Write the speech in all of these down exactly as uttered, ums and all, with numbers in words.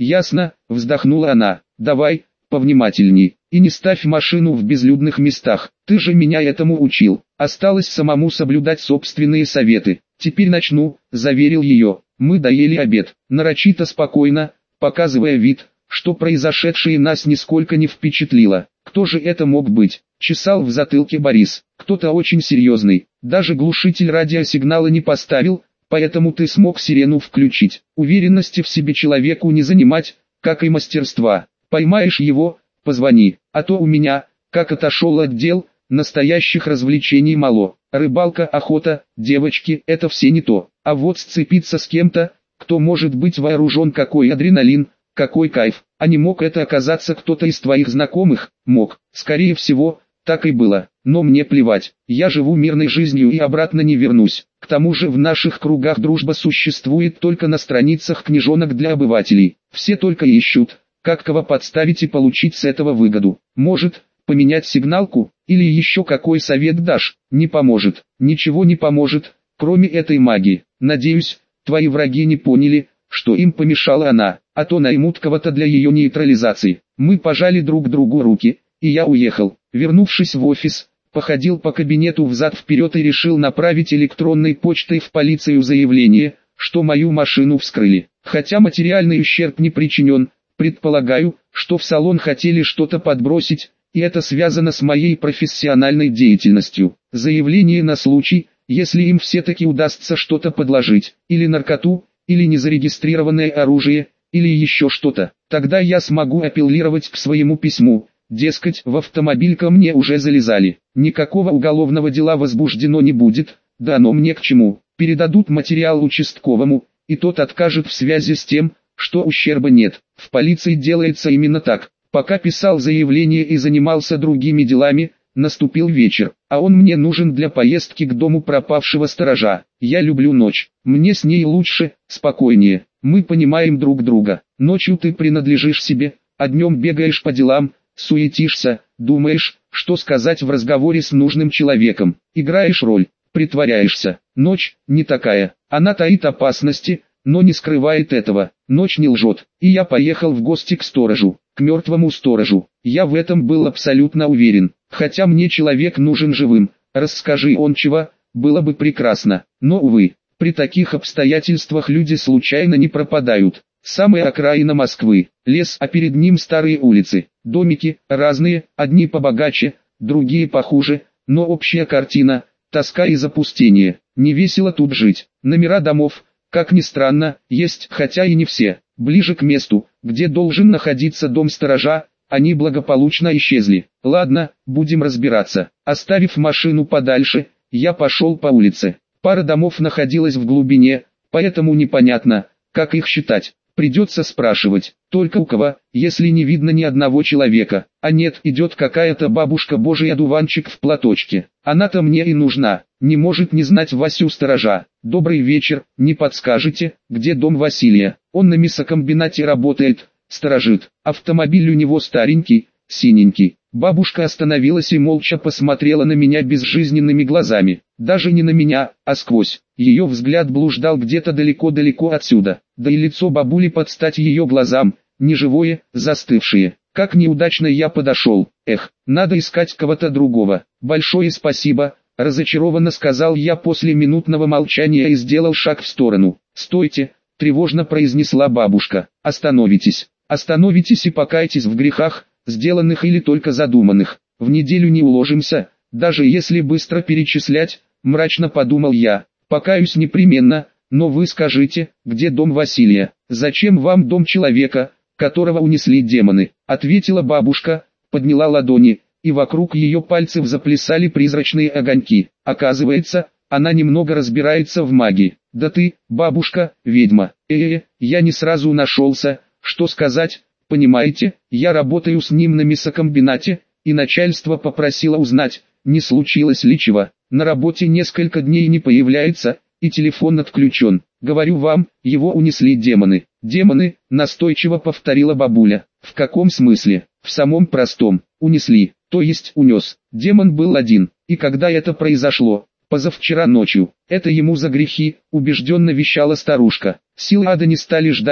Ясно, вздохнула она. Давай, повнимательней, и не ставь машину в безлюдных местах. Ты же меня этому учил. Осталось самому соблюдать собственные советы. Теперь начну, заверил ее. Мы доели обед, нарочито спокойно, показывая вид, что произошедшее нас нисколько не впечатлило. Кто же это мог быть? Чесал в затылке Борис. Кто-то очень серьезный. Даже глушитель радиосигнала не поставил, поэтому ты смог сирену включить. Уверенности в себе человеку не занимать, как и мастерства. Поймаешь его, позвони, а то у меня, как отошел от дел, настоящих развлечений мало. Рыбалка, охота, девочки – это все не то. А вот сцепиться с кем-то, кто может быть вооружен, какой адреналин, какой кайф. А не мог это оказаться кто-то из твоих знакомых? Мог. Скорее всего, так и было. Но мне плевать. Я живу мирной жизнью и обратно не вернусь. К тому же в наших кругах дружба существует только на страницах книжонок для обывателей. Все только ищут, как кого подставить и получить с этого выгоду. Может, поменять сигналку, или еще какой совет дашь? Не поможет. Ничего не поможет, кроме этой магии. Надеюсь, твои враги не поняли, что им помешала она, а то наймут кого-то для ее нейтрализации. Мы пожали друг другу руки, и я уехал. Вернувшись в офис, походил по кабинету взад-вперед и решил направить электронной почтой в полицию заявление, что мою машину вскрыли. Хотя материальный ущерб не причинен, предполагаю, что в салон хотели что-то подбросить, и это связано с моей профессиональной деятельностью. Заявление на случай, если им все-таки удастся что-то подложить, или наркоту, или незарегистрированное оружие, или еще что-то. Тогда я смогу апеллировать к своему письму, дескать, в автомобиль ко мне уже залезали. Никакого уголовного дела возбуждено не будет, да оно мне к чему. Передадут материал участковому, и тот откажет в связи с тем, что ущерба нет. В полиции делается именно так. Пока писал заявление и занимался другими делами, наступил вечер, а он мне нужен для поездки к дому пропавшего сторожа. Я люблю ночь, мне с ней лучше, спокойнее, мы понимаем друг друга. Ночью ты принадлежишь себе, а днем бегаешь по делам, суетишься, думаешь, что сказать в разговоре с нужным человеком. Играешь роль, притворяешься. Ночь не такая, она таит опасности, но не скрывает этого. Ночь не лжет, и я поехал в гости к сторожу, к мертвому сторожу. Я в этом был абсолютно уверен. Хотя мне человек нужен живым, расскажи он чего, было бы прекрасно. Но увы, при таких обстоятельствах люди случайно не пропадают. Самая окраина Москвы, лес, а перед ним старые улицы, домики, разные, одни побогаче, другие похуже, но общая картина, тоска и запустение. Не весело тут жить. Номера домов, как ни странно, есть, хотя и не все. Ближе к месту, где должен находиться дом сторожа, они благополучно исчезли. Ладно, будем разбираться. Оставив машину подальше, я пошел по улице. Пара домов находилась в глубине, поэтому непонятно, как их считать. Придется спрашивать, только у кого, если не видно ни одного человека. А нет, идет какая-то бабушка Божий одуванчик в платочке. Она-то мне и нужна, не может не знать Васю сторожа. Добрый вечер, не подскажете, где дом Василия? Он на мясокомбинате работает, сторожит. Автомобиль у него старенький, синенький. Бабушка остановилась и молча посмотрела на меня безжизненными глазами. Даже не на меня, а сквозь. Ее взгляд блуждал где-то далеко-далеко отсюда. Да и лицо бабули под стать ее глазам, неживое, застывшее. Как неудачно я подошел. Эх, надо искать кого-то другого. Большое спасибо, разочарованно сказал я после минутного молчания и сделал шаг в сторону. Стойте, тревожно произнесла бабушка. Остановитесь. Остановитесь и покайтесь в грехах, сделанных или только задуманных. В неделю не уложимся, даже если быстро перечислять, мрачно подумал я. Покаюсь непременно, но вы скажите, где дом Василия? Зачем вам дом человека, которого унесли демоны? Ответила бабушка, подняла ладони, и вокруг ее пальцев заплясали призрачные огоньки. Оказывается, она немного разбирается в магии. Да ты, бабушка, ведьма. Э-э, я не сразу нашелся, что сказать. Понимаете, я работаю с ним на мясокомбинате, и начальство попросило узнать, не случилось ли чего. На работе несколько дней не появляется, и телефон отключен. Говорю вам, его унесли демоны. Демоны, настойчиво повторила бабуля. В каком смысле? В самом простом. Унесли, то есть унес. Демон был один. И когда это произошло? Позавчера ночью. Это ему за грехи, убежденно вещала старушка. Силы ада не стали ждать,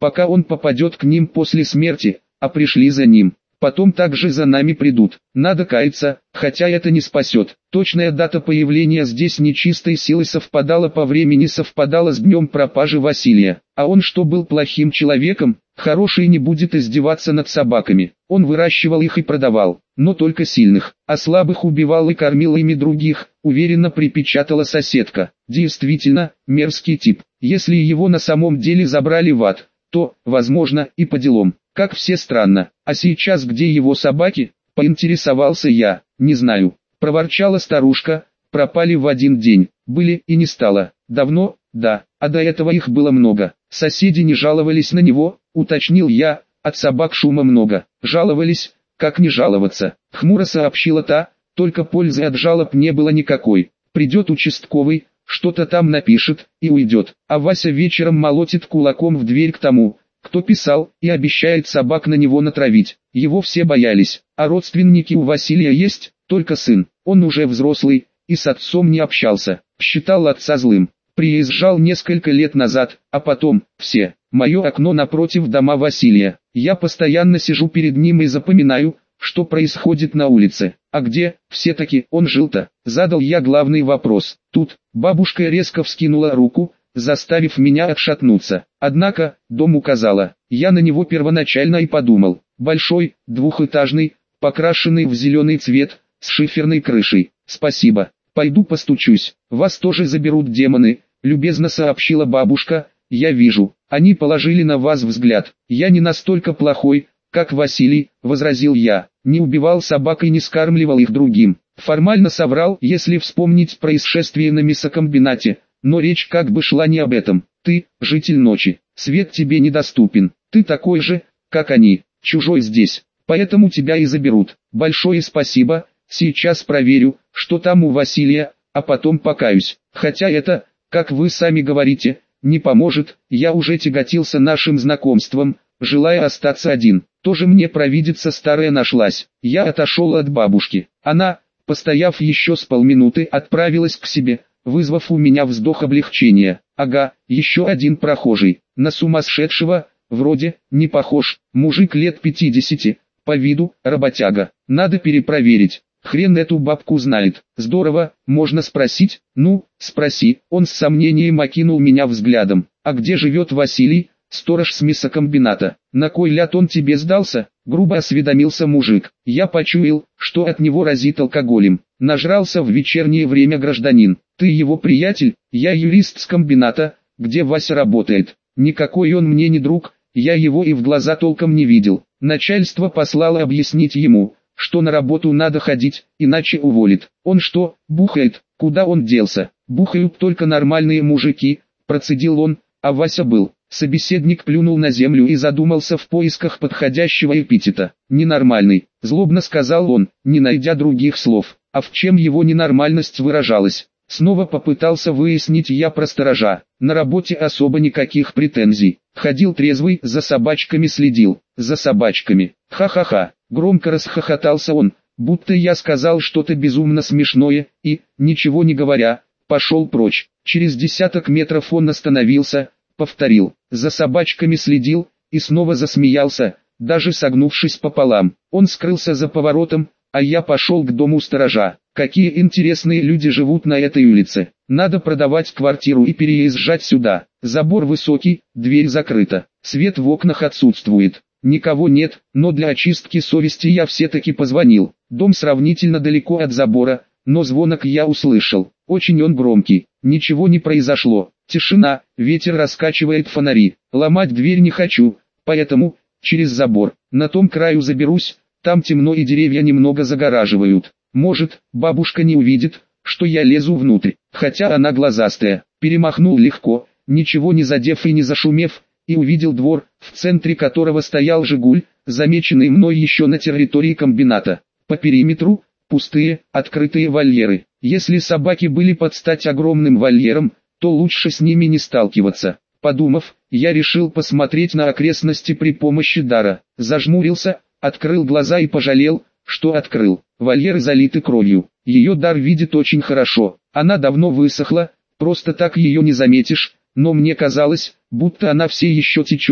пока он попадет к ним после смерти, а пришли за ним. Потом также за нами придут. Надо каяться, хотя это не спасет. Точная дата появления здесь нечистой силы совпадала по времени, совпадала с днем пропажи Василия. А он что, был плохим человеком? Хороший не будет издеваться над собаками. Он выращивал их и продавал, но только сильных, а слабых убивал и кормил ими других, уверенно припечатала соседка. Действительно, мерзкий тип. Если его на самом деле забрали в ад, то, возможно, и по делам. Как все странно. А сейчас где его собаки? Поинтересовался я. Не знаю. Проворчала старушка. Пропали в один день. Были и не стало. Давно? Да. А до этого их было много. Соседи не жаловались на него, уточнил я. От собак шума много. Жаловались? Как не жаловаться? Хмуро сообщила та. Только пользы от жалоб не было никакой. Придет участковый, что-то там напишет и уйдет. А Вася вечером молотит кулаком в дверь к тому, кто писал, и обещает собак на него натравить. Его все боялись. А родственники у Василия есть, только сын. Он уже взрослый, и с отцом не общался. Считал отца злым. Приезжал несколько лет назад, а потом, все. Мое окно напротив дома Василия. Я постоянно сижу перед ним и запоминаю, что происходит на улице. А где, все-таки, он жил-то? Задал я главный вопрос. Тут, бабушка резко вскинула руку, заставив меня отшатнуться. Однако, дом указала. Я на него первоначально и подумал. Большой, двухэтажный, покрашенный в зеленый цвет, с шиферной крышей. Спасибо. Пойду постучусь. Вас тоже заберут демоны, любезно сообщила бабушка. Я вижу, они положили на вас взгляд. Я не настолько плохой, как Василий, возразил я. Не убивал собак и не скармливал их другим. Формально соврал, если вспомнить происшествие на мясокомбинате. Но речь как бы шла не об этом. Ты, житель ночи, свет тебе недоступен. Ты такой же, как они, чужой здесь. Поэтому тебя и заберут. Большое спасибо. Сейчас проверю, что там у Василия, а потом покаюсь. Хотя это, как вы сами говорите, не поможет. Я уже тяготился нашим знакомством, желая остаться один. Тоже мне провидица старая нашлась. Я отошел от бабушки. Она, постояв еще с полминуты, отправилась к себе, вызвав у меня вздох облегчения. Ага, еще один прохожий. На сумасшедшего, вроде, не похож. Мужик лет пятидесяти, по виду, работяга. Надо перепроверить. Хрен эту бабку знает. Здорово, можно спросить? Ну, спроси. Он с сомнением окинул меня взглядом. А где живет Василий? Сторож с мясокомбината. На кой ляд он тебе сдался? Грубо осведомился мужик. Я почуял, что от него разит алкоголем. Нажрался в вечернее время гражданин. Ты его приятель? Я юрист с комбината, где Вася работает. Никакой он мне не друг, я его и в глаза толком не видел. Начальство послало объяснить ему, что на работу надо ходить, иначе уволит. Он что, бухает? Куда он делся? Бухают только нормальные мужики, процедил он, а Вася был. Собеседник плюнул на землю и задумался в поисках подходящего эпитета. «Ненормальный», — злобно сказал он, не найдя других слов. А в чем его ненормальность выражалась? Снова попытался выяснить я про сторожа. На работе особо никаких претензий. Ходил трезвый, за собачками следил. За собачками. Ха-ха-ха. Громко расхохотался он, будто я сказал что-то безумно смешное, и, ничего не говоря, пошел прочь. Через десяток метров он остановился, повторил. За собачками следил, и снова засмеялся, даже согнувшись пополам. Он скрылся за поворотом, а я пошел к дому сторожа. Какие интересные люди живут на этой улице. Надо продавать квартиру и переезжать сюда. Забор высокий, дверь закрыта. Свет в окнах отсутствует. Никого нет, но для очистки совести я все-таки позвонил. Дом сравнительно далеко от забора, но звонок я услышал. Очень он громкий. Ничего не произошло. Тишина, ветер раскачивает фонари. Ломать дверь не хочу, поэтому, через забор, на том краю заберусь. Там темно и деревья немного загораживают. Может, бабушка не увидит, что я лезу внутрь, хотя она глазастая. Перемахнул легко, ничего не задев и не зашумев, и увидел двор, в центре которого стоял «Жигуль», замеченный мной еще на территории комбината. По периметру, пустые, открытые вольеры. Если собаки были под стать огромным вольером, то лучше с ними не сталкиваться. Подумав, я решил посмотреть на окрестности при помощи дара. Зажмурился, открыл глаза и пожалел, что открыл. Вольеры залиты кровью. Ее дар видит очень хорошо. Она давно высохла, просто так ее не заметишь, но мне казалось, будто она все еще течет,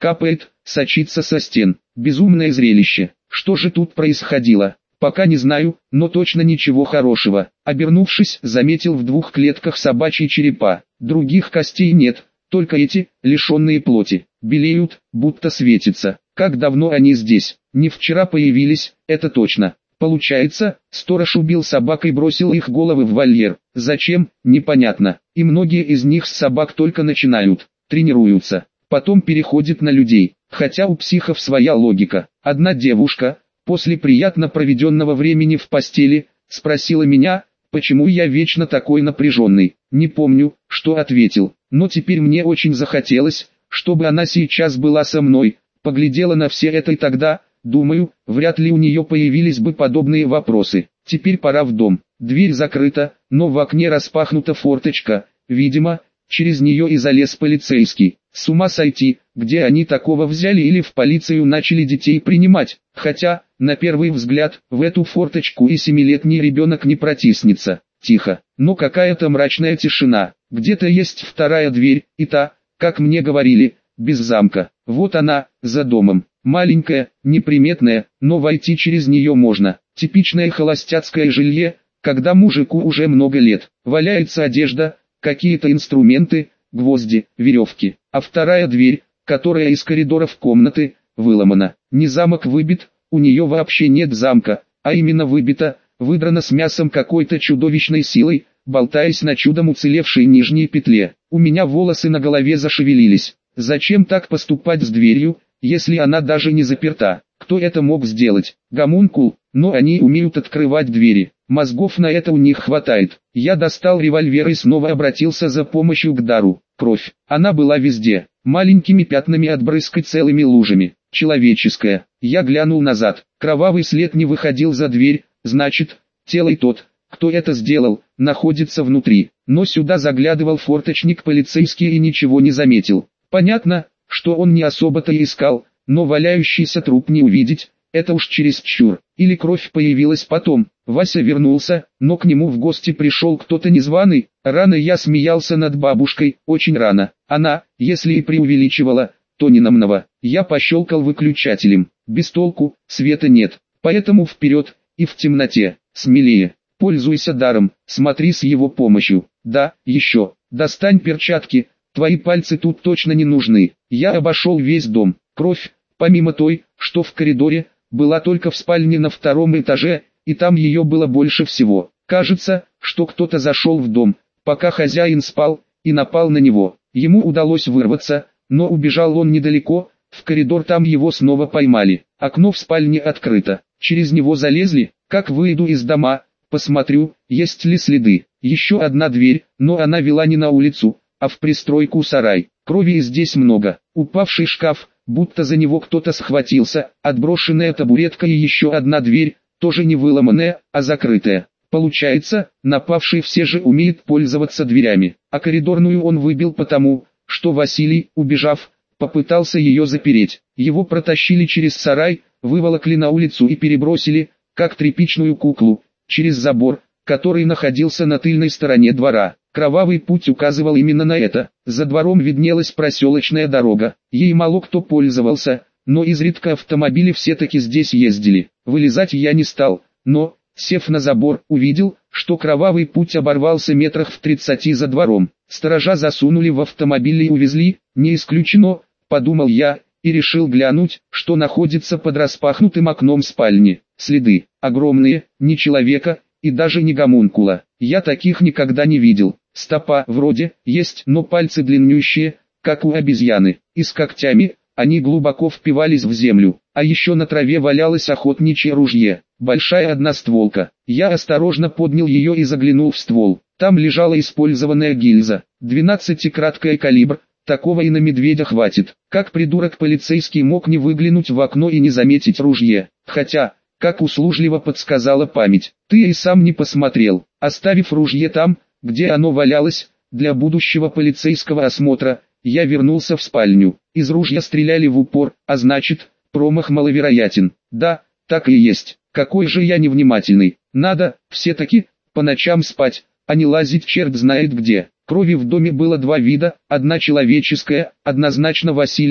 капает, сочится со стен. Безумное зрелище. Что же тут происходило? Пока не знаю, но точно ничего хорошего. Обернувшись, заметил в двух клетках собачьи черепа. Других костей нет, только эти, лишенные плоти, белеют, будто светятся. Как давно они здесь? Не вчера появились, это точно. Получается, сторож убил собак и бросил их головы в вольер. Зачем, непонятно. И многие из них с собак только начинают, тренируются, потом переходят на людей. Хотя у психов своя логика. Одна девушка, после приятно проведенного времени в постели, спросила меня, почему я вечно такой напряженный. Не помню, что ответил, но теперь мне очень захотелось, чтобы она сейчас была со мной, поглядела на все это и тогда, думаю, вряд ли у нее появились бы подобные вопросы. Теперь пора в дом. Дверь закрыта, но в окне распахнута форточка, видимо, через нее и залез полицейский. С ума сойти, где они такого взяли или в полицию начали детей принимать, хотя, на первый взгляд, в эту форточку и семилетний ребенок не протиснется. Тихо, но какая-то мрачная тишина, где-то есть вторая дверь, и та, как мне говорили, без замка. Вот она, за домом, маленькая, неприметная, но войти через нее можно. Типичное холостяцкое жилье, когда мужику уже много лет, валяется одежда, какие-то инструменты, гвозди, веревки, а вторая дверь, которая из коридоров комнаты, выломана. Не замок выбит, у нее вообще нет замка, а именно выбита, выдрана с мясом какой-то чудовищной силой, болтаясь на чудом уцелевшей нижней петле. У меня волосы на голове зашевелились. Зачем так поступать с дверью, если она даже не заперта? Кто это мог сделать? Гомункул, но они умеют открывать двери. Мозгов на это у них хватает. Я достал револьвер и снова обратился за помощью к дару. Кровь. Она была везде. Маленькими пятнами от брызг и целыми лужами. Человеческая. Я глянул назад. Кровавый след не выходил за дверь. Значит, тело и тот, кто это сделал, находится внутри. Но сюда заглядывал форточник полицейский и ничего не заметил. Понятно, что он не особо-то и искал, но валяющийся труп не увидеть, это уж чересчур. Или кровь появилась потом. Вася вернулся, но к нему в гости пришел кто-то незваный. Рано я смеялся над бабушкой, очень рано. Она, если и преувеличивала, то ненамного. Я пощелкал выключателем. Без толку, света нет. Поэтому вперед, и в темноте, смелее. Пользуйся даром, смотри с его помощью. Да, еще, достань перчатки, твои пальцы тут точно не нужны. Я обошел весь дом. Кровь, помимо той, что в коридоре, была только в спальне на втором этаже, и там ее было больше всего. Кажется, что кто-то зашел в дом, пока хозяин спал, и напал на него. Ему удалось вырваться, но убежал он недалеко, в коридор, там его снова поймали. Окно в спальне открыто, через него залезли. Как выйду из дома, посмотрю, есть ли следы. Еще одна дверь, но она вела не на улицу, а в пристройку сарай. Крови здесь много. Упавший шкаф, будто за него кто-то схватился, отброшенная табуретка и еще одна дверь, тоже не выломанная, а закрытая. Получается, напавший все же умеет пользоваться дверями, а коридорную он выбил потому, что Василий, убежав, попытался ее запереть. Его протащили через сарай, выволокли на улицу и перебросили, как тряпичную куклу, через забор, который находился на тыльной стороне двора. Кровавый путь указывал именно на это. За двором виднелась проселочная дорога. Ей мало кто пользовался, но изредка автомобили все-таки здесь ездили. Вылезать я не стал, но, сев на забор, увидел, что кровавый путь оборвался метрах в тридцати за двором. Сторожа засунули в автомобиль и увезли, не исключено, подумал я, и решил глянуть, что находится под распахнутым окном спальни. Следы, огромные, не человека, и даже не гомункула. Я таких никогда не видел. Стопа вроде есть, но пальцы длиннющие, как у обезьяны, и с когтями, они глубоко впивались в землю. А еще на траве валялось охотничье ружье, большая одностволка. Я осторожно поднял ее и заглянул в ствол. Там лежала использованная гильза, двенадцатикратный калибр, такого и на медведя хватит. Как придурок полицейский мог не выглянуть в окно и не заметить ружье? Хотя, как услужливо подсказала память, ты и сам не посмотрел, оставив ружье там, где оно валялось. Для будущего полицейского осмотра я вернулся в спальню. Из ружья стреляли в упор, а значит, промах маловероятен. Да, так и есть. Какой же я невнимательный. Надо, все-таки, по ночам спать, а не лазить черт знает где. Крови в доме было два вида, одна человеческая, однозначно Василия,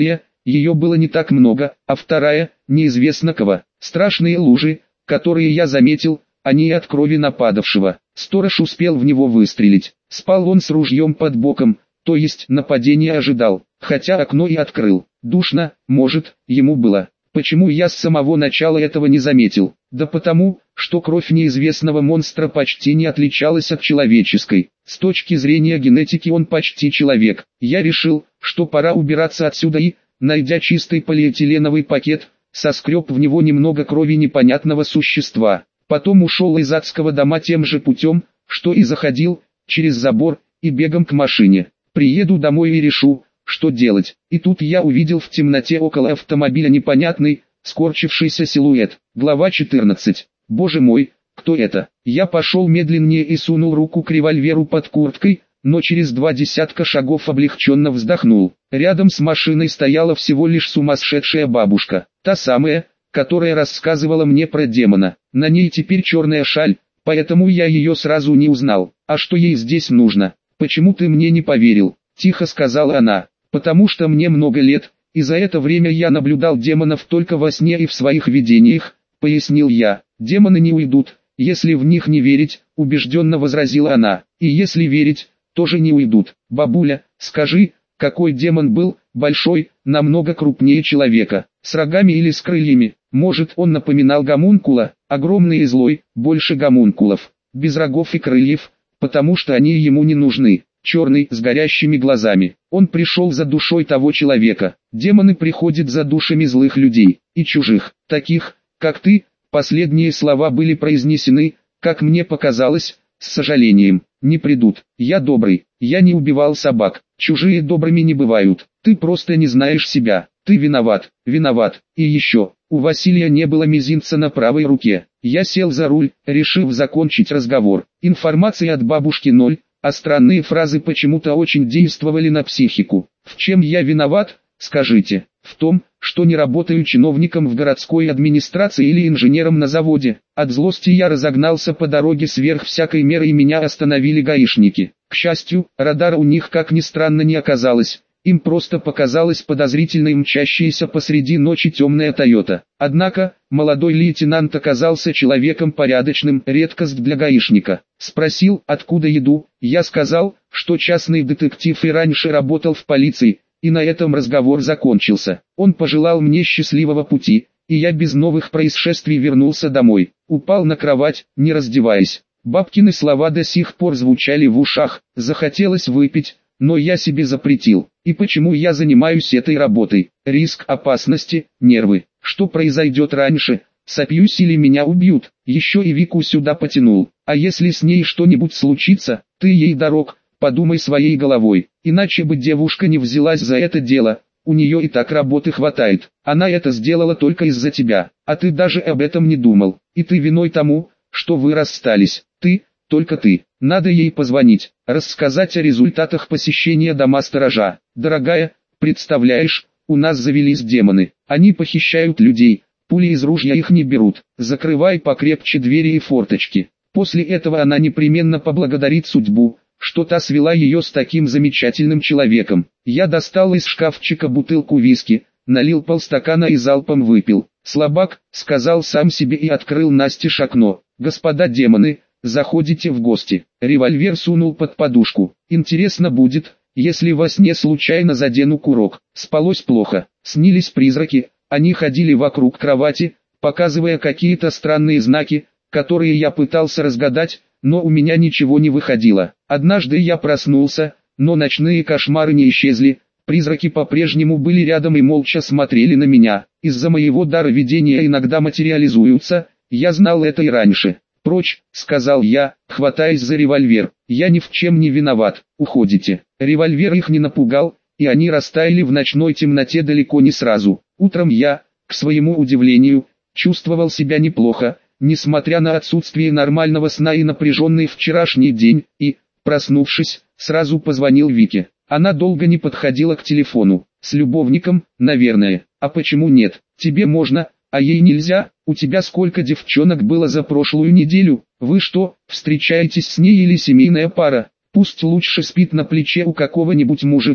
ее было не так много, а вторая, неизвестно кого. Страшные лужи, которые я заметил, они и от крови нападавшего. Сторож успел в него выстрелить. Спал он с ружьем под боком, то есть нападение ожидал, хотя окно и открыл. Душно, может, ему было. Почему я с самого начала этого не заметил? Да потому, что кровь неизвестного монстра почти не отличалась от человеческой. С точки зрения генетики он почти человек. Я решил, что пора убираться отсюда и, найдя чистый полиэтиленовый пакет, соскреб в него немного крови непонятного существа. Потом ушел из адского дома тем же путем, что и заходил, через забор, и бегом к машине. Приеду домой и решу, что делать. И тут я увидел в темноте около автомобиля непонятный, скорчившийся силуэт. Глава четырнадцать. Боже мой, кто это? Я пошел медленнее и сунул руку к револьверу под курткой, но через два десятка шагов облегченно вздохнул. Рядом с машиной стояла всего лишь сумасшедшая бабушка. Та самая, которая рассказывала мне про демона. На ней теперь черная шаль, поэтому я ее сразу не узнал. А что ей здесь нужно? Почему ты мне не поверил? Тихо сказала она. Потому что мне много лет, и за это время я наблюдал демонов только во сне и в своих видениях, пояснил я. Демоны не уйдут, если в них не верить, убежденно возразила она. И если верить, тоже не уйдут. Бабуля, скажи, какой демон был, большой, намного крупнее человека, с рогами или с крыльями? Может, он напоминал гомункула, огромный и злой, больше гомункулов, без рогов и крыльев, потому что они ему не нужны. Черный, с горящими глазами. Он пришел за душой того человека. Демоны приходят за душами злых людей и чужих, таких, как ты. Последние слова были произнесены, как мне показалось, с сожалением. Не придут. Я добрый. Я не убивал собак. Чужие добрыми не бывают. Ты просто не знаешь себя. Ты виноват. Виноват. И еще, у Василия не было мизинца на правой руке. Я сел за руль, решив закончить разговор. Информации от бабушки ноль. А странные фразы почему-то очень действовали на психику. В чем я виноват, скажите? В том, что не работаю чиновником в городской администрации или инженером на заводе. От злости я разогнался по дороге сверх всякой меры и меня остановили гаишники. К счастью, радара у них как ни странно не оказалось. Им просто показалась подозрительной мчащаяся посреди ночи темная Тойота. Однако, молодой лейтенант оказался человеком порядочным, редкость для гаишника. Спросил, откуда еду, я сказал, что частный детектив и раньше работал в полиции, и на этом разговор закончился. Он пожелал мне счастливого пути, и я без новых происшествий вернулся домой. Упал на кровать, не раздеваясь. Бабкины слова до сих пор звучали в ушах, захотелось выпить, но я себе запретил. И почему я занимаюсь этой работой? Риск, опасности, нервы. Что произойдет раньше? Сопьюсь или меня убьют? Еще и Вику сюда потянул. А если с ней что-нибудь случится, ты ей дорог, подумай своей головой. Иначе бы девушка не взялась за это дело. У нее и так работы хватает. Она это сделала только из-за тебя. А ты даже об этом не думал. И ты виной тому, что вы расстались. Ты, только ты. Надо ей позвонить, рассказать о результатах посещения дома сторожа. Дорогая, представляешь, у нас завелись демоны. Они похищают людей, пули из ружья их не берут. Закрывай покрепче двери и форточки. После этого она непременно поблагодарит судьбу, что та свела ее с таким замечательным человеком. Я достал из шкафчика бутылку виски, налил полстакана и залпом выпил. Слабак, сказал сам себе и открыл настежь окно. Господа демоны, заходите в гости. Револьвер сунул под подушку. Интересно будет, если во сне случайно задену курок. Спалось плохо. Снились призраки. Они ходили вокруг кровати, показывая какие-то странные знаки, которые я пытался разгадать, но у меня ничего не выходило. Однажды я проснулся, но ночные кошмары не исчезли. Призраки по-прежнему были рядом и молча смотрели на меня. Из-за моего дара видения иногда материализуются. Я знал это и раньше. «Прочь», — сказал я, хватаясь за револьвер, — «я ни в чем не виноват, уходите». Револьвер их не напугал, и они растаяли в ночной темноте далеко не сразу. Утром я, к своему удивлению, чувствовал себя неплохо, несмотря на отсутствие нормального сна и напряженный вчерашний день, и, проснувшись, сразу позвонил Вике. Она долго не подходила к телефону. С любовником, наверное. А почему нет? Тебе можно, а ей нельзя? У тебя сколько девчонок было за прошлую неделю? Вы что, встречаетесь с ней или семейная пара? Пусть лучше спит на плече у какого-нибудь мужика,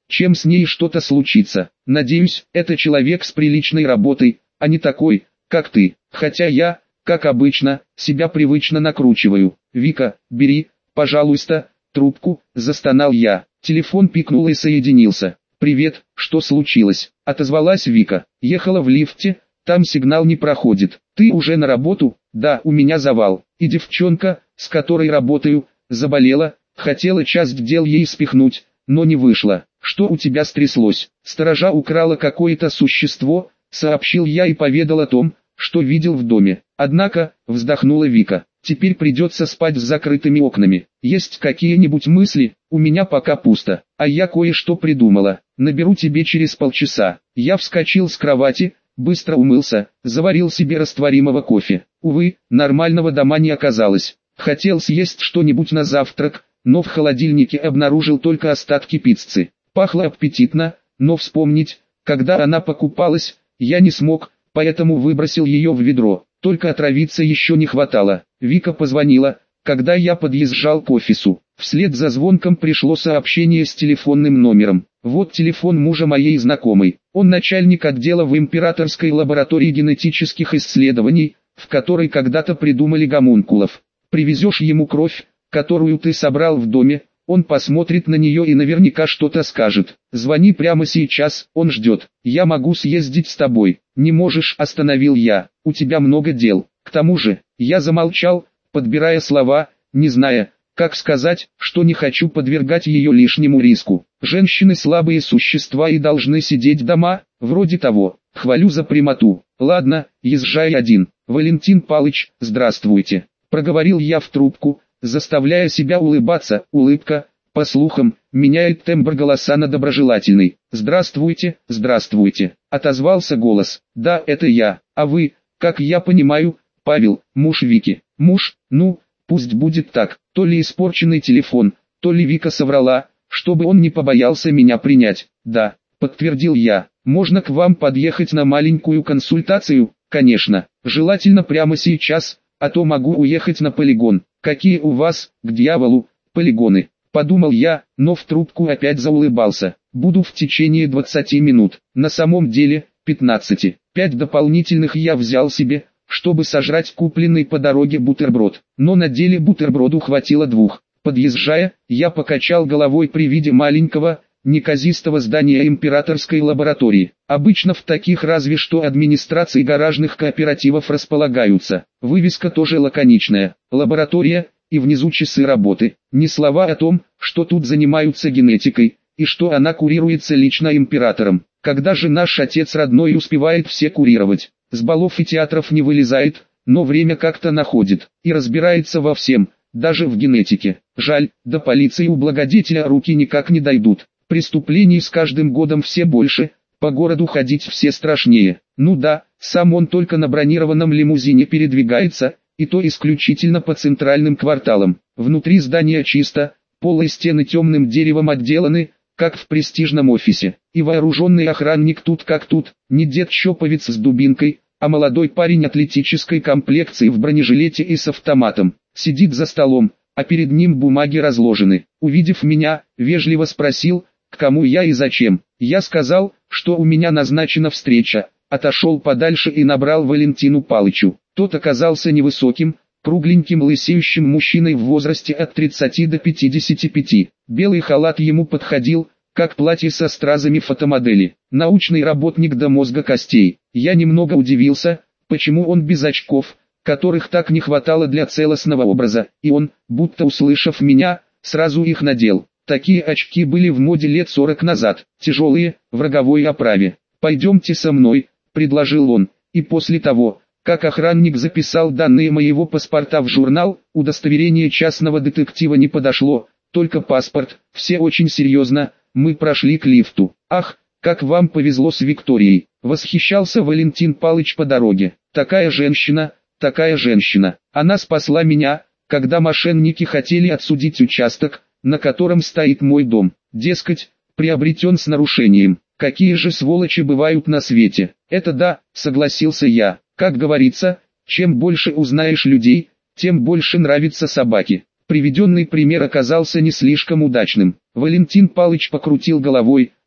чем с ней что-то случится. Надеюсь, это человек с приличной работой, а не такой, как ты. Хотя я, как обычно, себя привычно накручиваю. Вика, бери, пожалуйста, трубку, застонал я. Телефон пикнул и соединился. «Привет, что случилось?» — отозвалась Вика. «Ехала в лифте, там сигнал не проходит. Ты уже на работу?» «Да, у меня завал. И девчонка, с которой работаю, заболела, хотела часть дел ей спихнуть, но не вышло. Что у тебя стряслось?» «Сторожа украла какое-то существо», — сообщил я и поведал о том, что видел в доме. «Однако», — вздохнула Вика, — «теперь придется спать с закрытыми окнами. Есть какие-нибудь мысли?» «У меня пока пусто, а я кое-что придумала. Наберу тебе через полчаса». Я вскочил с кровати, быстро умылся, заварил себе растворимого кофе. Увы, нормального дома не оказалось. Хотел съесть что-нибудь на завтрак, но в холодильнике обнаружил только остатки пиццы. Пахло аппетитно, но вспомнить, когда она покупалась, я не смог, поэтому выбросил ее в ведро. Только отравиться еще не хватало. Вика позвонила, когда я подъезжал к офису. Вслед за звонком пришло сообщение с телефонным номером. Вот телефон мужа моей знакомой. Он начальник отдела в императорской лаборатории генетических исследований, в которой когда-то придумали гомункулов. Привезешь ему кровь, которую ты собрал в доме, он посмотрит на нее и наверняка что-то скажет. Звони прямо сейчас, он ждет. Я могу съездить с тобой. Не можешь, остановил я. У тебя много дел. К тому же, я замолчал, подбирая слова, не зная, как сказать, что не хочу подвергать ее лишнему риску. Женщины слабые существа и должны сидеть дома, вроде того. Хвалю за прямоту. Ладно, езжай один. Валентин Палыч, здравствуйте. Проговорил я в трубку, заставляя себя улыбаться. Улыбка, по слухам, меняет тембр голоса на доброжелательный. «Здравствуйте, здравствуйте», — отозвался голос. «Да, это я. А вы, как я понимаю, Павел, муж Вики». «Муж, ну, пусть будет так». То ли испорченный телефон, то ли Вика соврала, чтобы он не побоялся меня принять. «Да», — подтвердил я. «Можно к вам подъехать на маленькую консультацию?» «Конечно. Желательно прямо сейчас, а то могу уехать на полигон». «Какие у вас, к дьяволу, полигоны?» Подумал я, но в трубку опять заулыбался. «Буду в течение двадцати минут. На самом деле, пятнадцати. Пять дополнительных я взял себе, чтобы сожрать купленный по дороге бутерброд. Но на деле бутерброду хватило двух. Подъезжая, я покачал головой при виде маленького, неказистого здания императорской лаборатории. Обычно в таких разве что администрации гаражных кооперативов располагаются. Вывеска тоже лаконичная. Лаборатория, и внизу часы работы. Ни слова о том, что тут занимаются генетикой, и что она курируется лично императором. Когда же наш отец родной успевает все курировать? С балов и театров не вылезает, но время как-то находит, и разбирается во всем, даже в генетике. Жаль, до полиции у благодетеля руки никак не дойдут. Преступлений с каждым годом все больше, по городу ходить все страшнее. Ну да, сам он только на бронированном лимузине передвигается, и то исключительно по центральным кварталам. Внутри здания чисто, пол и стены темным деревом отделаны, как в престижном офисе. И вооруженный охранник тут как тут, не дед-щоповец с дубинкой, а молодой парень атлетической комплекции в бронежилете и с автоматом. Сидит за столом, а перед ним бумаги разложены. Увидев меня, вежливо спросил, к кому я и зачем. Я сказал, что у меня назначена встреча, отошел подальше и набрал Валентину Палычу. Тот оказался невысоким, кругленьким лысеющим мужчиной в возрасте от тридцати до пятидесяти пяти. Белый халат ему подходил, как платье со стразами фотомодели. Научный работник до мозга костей. Я немного удивился, почему он без очков, которых так не хватало для целостного образа, и он, будто услышав меня, сразу их надел. Такие очки были в моде лет сорок назад, тяжелые, в роговой оправе. «Пойдемте со мной», — предложил он, и после того, как охранник записал данные моего паспорта в журнал, удостоверение частного детектива не подошло, только паспорт, все очень серьезно, мы прошли к лифту. «Ах, как вам повезло с Викторией», — восхищался Валентин Палыч по дороге. «Такая женщина, такая женщина, она спасла меня, когда мошенники хотели отсудить участок, на котором стоит мой дом, дескать, приобретен с нарушением. Какие же сволочи бывают на свете». «Это да», — согласился я. «Как говорится, чем больше узнаешь людей, тем больше нравятся собаки». Приведенный пример оказался не слишком удачным. Валентин Палыч покрутил головой,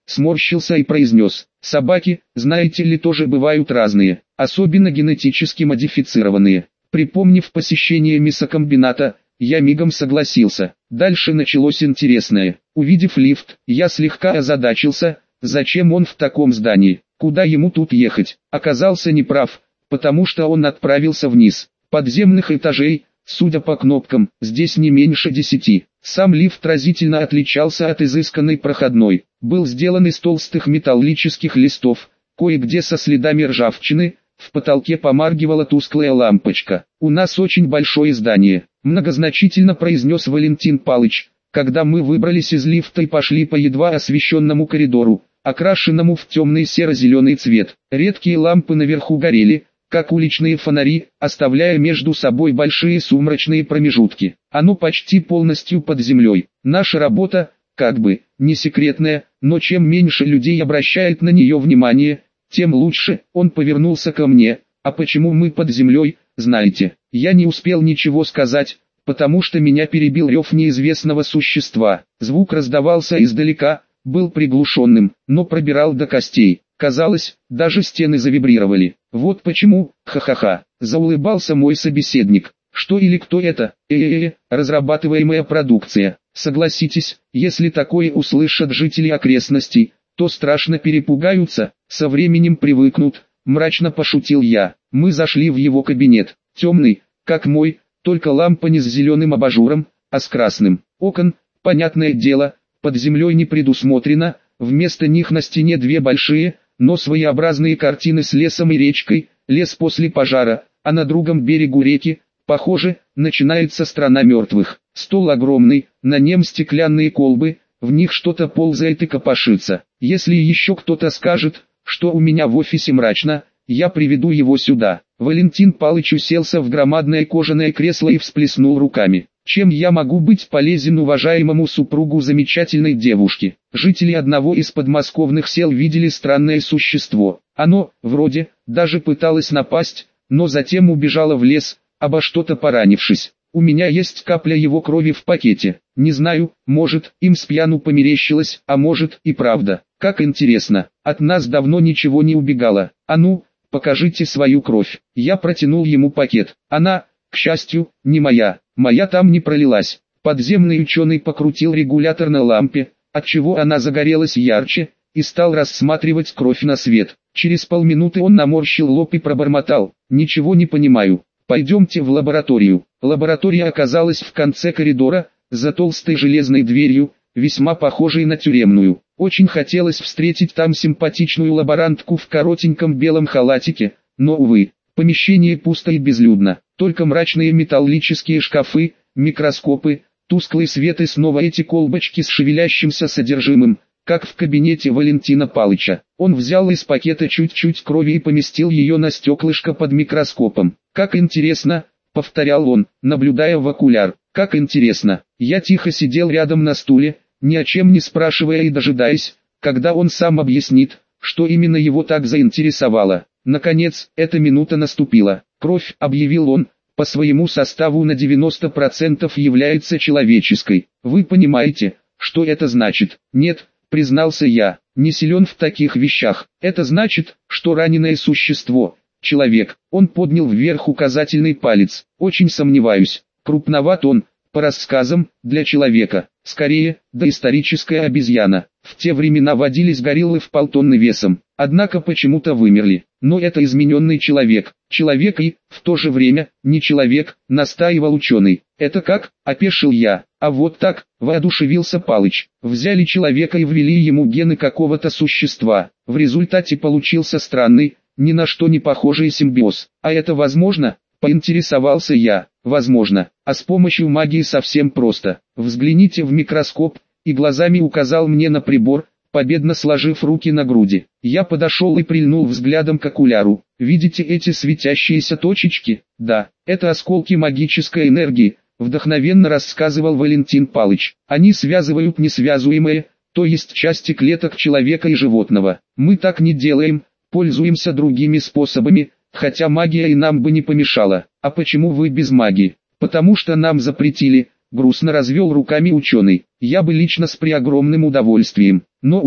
сморщился и произнес: собаки, знаете ли, тоже бывают разные, особенно генетически модифицированные. Припомнив посещение мясокомбината, я мигом согласился. Дальше началось интересное. Увидев лифт, я слегка озадачился, зачем он в таком здании, куда ему тут ехать. Оказался неправ, потому что он отправился вниз. Подземных этажей, судя по кнопкам, здесь не меньше десяти. Сам лифт разительно отличался от изысканной проходной. Был сделан из толстых металлических листов, кое-где со следами ржавчины. В потолке помаргивала тусклая лампочка. «У нас очень большое здание», — многозначительно произнес Валентин Палыч, когда мы выбрались из лифта и пошли по едва освещенному коридору, окрашенному в темный серо-зеленый цвет. Редкие лампы наверху горели, как уличные фонари, оставляя между собой большие сумрачные промежутки. Оно почти полностью под землей. Наша работа, как бы, не секретная, но чем меньше людей обращает на нее внимание, тем лучше. Он повернулся ко мне. А почему мы под землей, знаете? Я не успел ничего сказать, потому что меня перебил рев неизвестного существа. Звук раздавался издалека, был приглушенным, но пробирал до костей. Казалось, даже стены завибрировали. Вот почему, ха-ха-ха, заулыбался мой собеседник. Что или кто это? Э-э-э, разрабатываемая продукция. Согласитесь, если такое услышат жители окрестностей, то страшно перепугаются, со временем привыкнут, мрачно пошутил я. Мы зашли в его кабинет, темный, как мой, только лампа не с зеленым абажуром, а с красным. Окон, понятное дело, под землей не предусмотрено, вместо них на стене две большие, но своеобразные картины с лесом и речкой, лес после пожара, а на другом берегу реки, похоже, начинается страна мертвых. Стол огромный, на нем стеклянные колбы, в них что-то ползает и копошится. Если еще кто-то скажет, что у меня в офисе мрачно, я приведу его сюда. Валентин Палыч уселся в громадное кожаное кресло и всплеснул руками. Чем я могу быть полезен уважаемому супругу замечательной девушки? Жители одного из подмосковных сел видели странное существо. Оно, вроде, даже пыталось напасть, но затем убежало в лес, обо что-то поранившись. У меня есть капля его крови в пакете. Не знаю, может, им спьяну померещилось, а может и правда. Как интересно, от нас давно ничего не убегало. А ну, покажите свою кровь. Я протянул ему пакет. Она, к счастью, не моя. Моя там не пролилась. Подземный ученый покрутил регулятор на лампе, отчего она загорелась ярче, и стал рассматривать кровь на свет. Через полминуты он наморщил лоб и пробормотал: «Ничего не понимаю. Пойдемте в лабораторию». Лаборатория оказалась в конце коридора, за толстой железной дверью, весьма похожей на тюремную. Очень хотелось встретить там симпатичную лаборантку в коротеньком белом халатике, но, увы, помещение пусто и безлюдно. Только мрачные металлические шкафы, микроскопы, тусклый свет и снова эти колбочки с шевелящимся содержимым, как в кабинете Валентина Палыча. Он взял из пакета чуть-чуть крови и поместил ее на стеклышко под микроскопом. «Как интересно», — повторял он, наблюдая в окуляр. «Как интересно». Я тихо сидел рядом на стуле, ни о чем не спрашивая и дожидаясь, когда он сам объяснит, что именно его так заинтересовало. Наконец, эта минута наступила. «Кровь», — объявил он, — «по своему составу на девяносто процентов является человеческой. Вы понимаете, что это значит?» «Нет», — признался я, — «не силен в таких вещах. Это значит, что раненое существо, человек». Он поднял вверх указательный палец. «Очень сомневаюсь. Крупноват он, по рассказам, для человека. Скорее, доисторическая обезьяна. В те времена водились гориллы в полтонны весом, однако почему-то вымерли. Но это измененный человек. Человек и, в то же время, не человек», — настаивал ученый. «Это как?» — опешил я. «А вот так», — воодушевился Палыч. «Взяли человека и ввели ему гены какого-то существа. В результате получился странный, ни на что не похожий симбиоз. А это возможно?» — поинтересовался я. «Возможно. А с помощью магии совсем просто. Взгляните в микроскоп», и глазами указал мне на прибор, победно сложив руки на груди. Я подошел и прильнул взглядом к окуляру. «Видите эти светящиеся точечки? Да, это осколки магической энергии», — вдохновенно рассказывал Валентин Палыч. «Они связывают несвязуемое, то есть части клеток человека и животного. Мы так не делаем, пользуемся другими способами, хотя магия и нам бы не помешала». «А почему вы без магии?» «Потому что нам запретили», — грустно развел руками ученый. «Я бы лично с преогромным удовольствием, но, увы,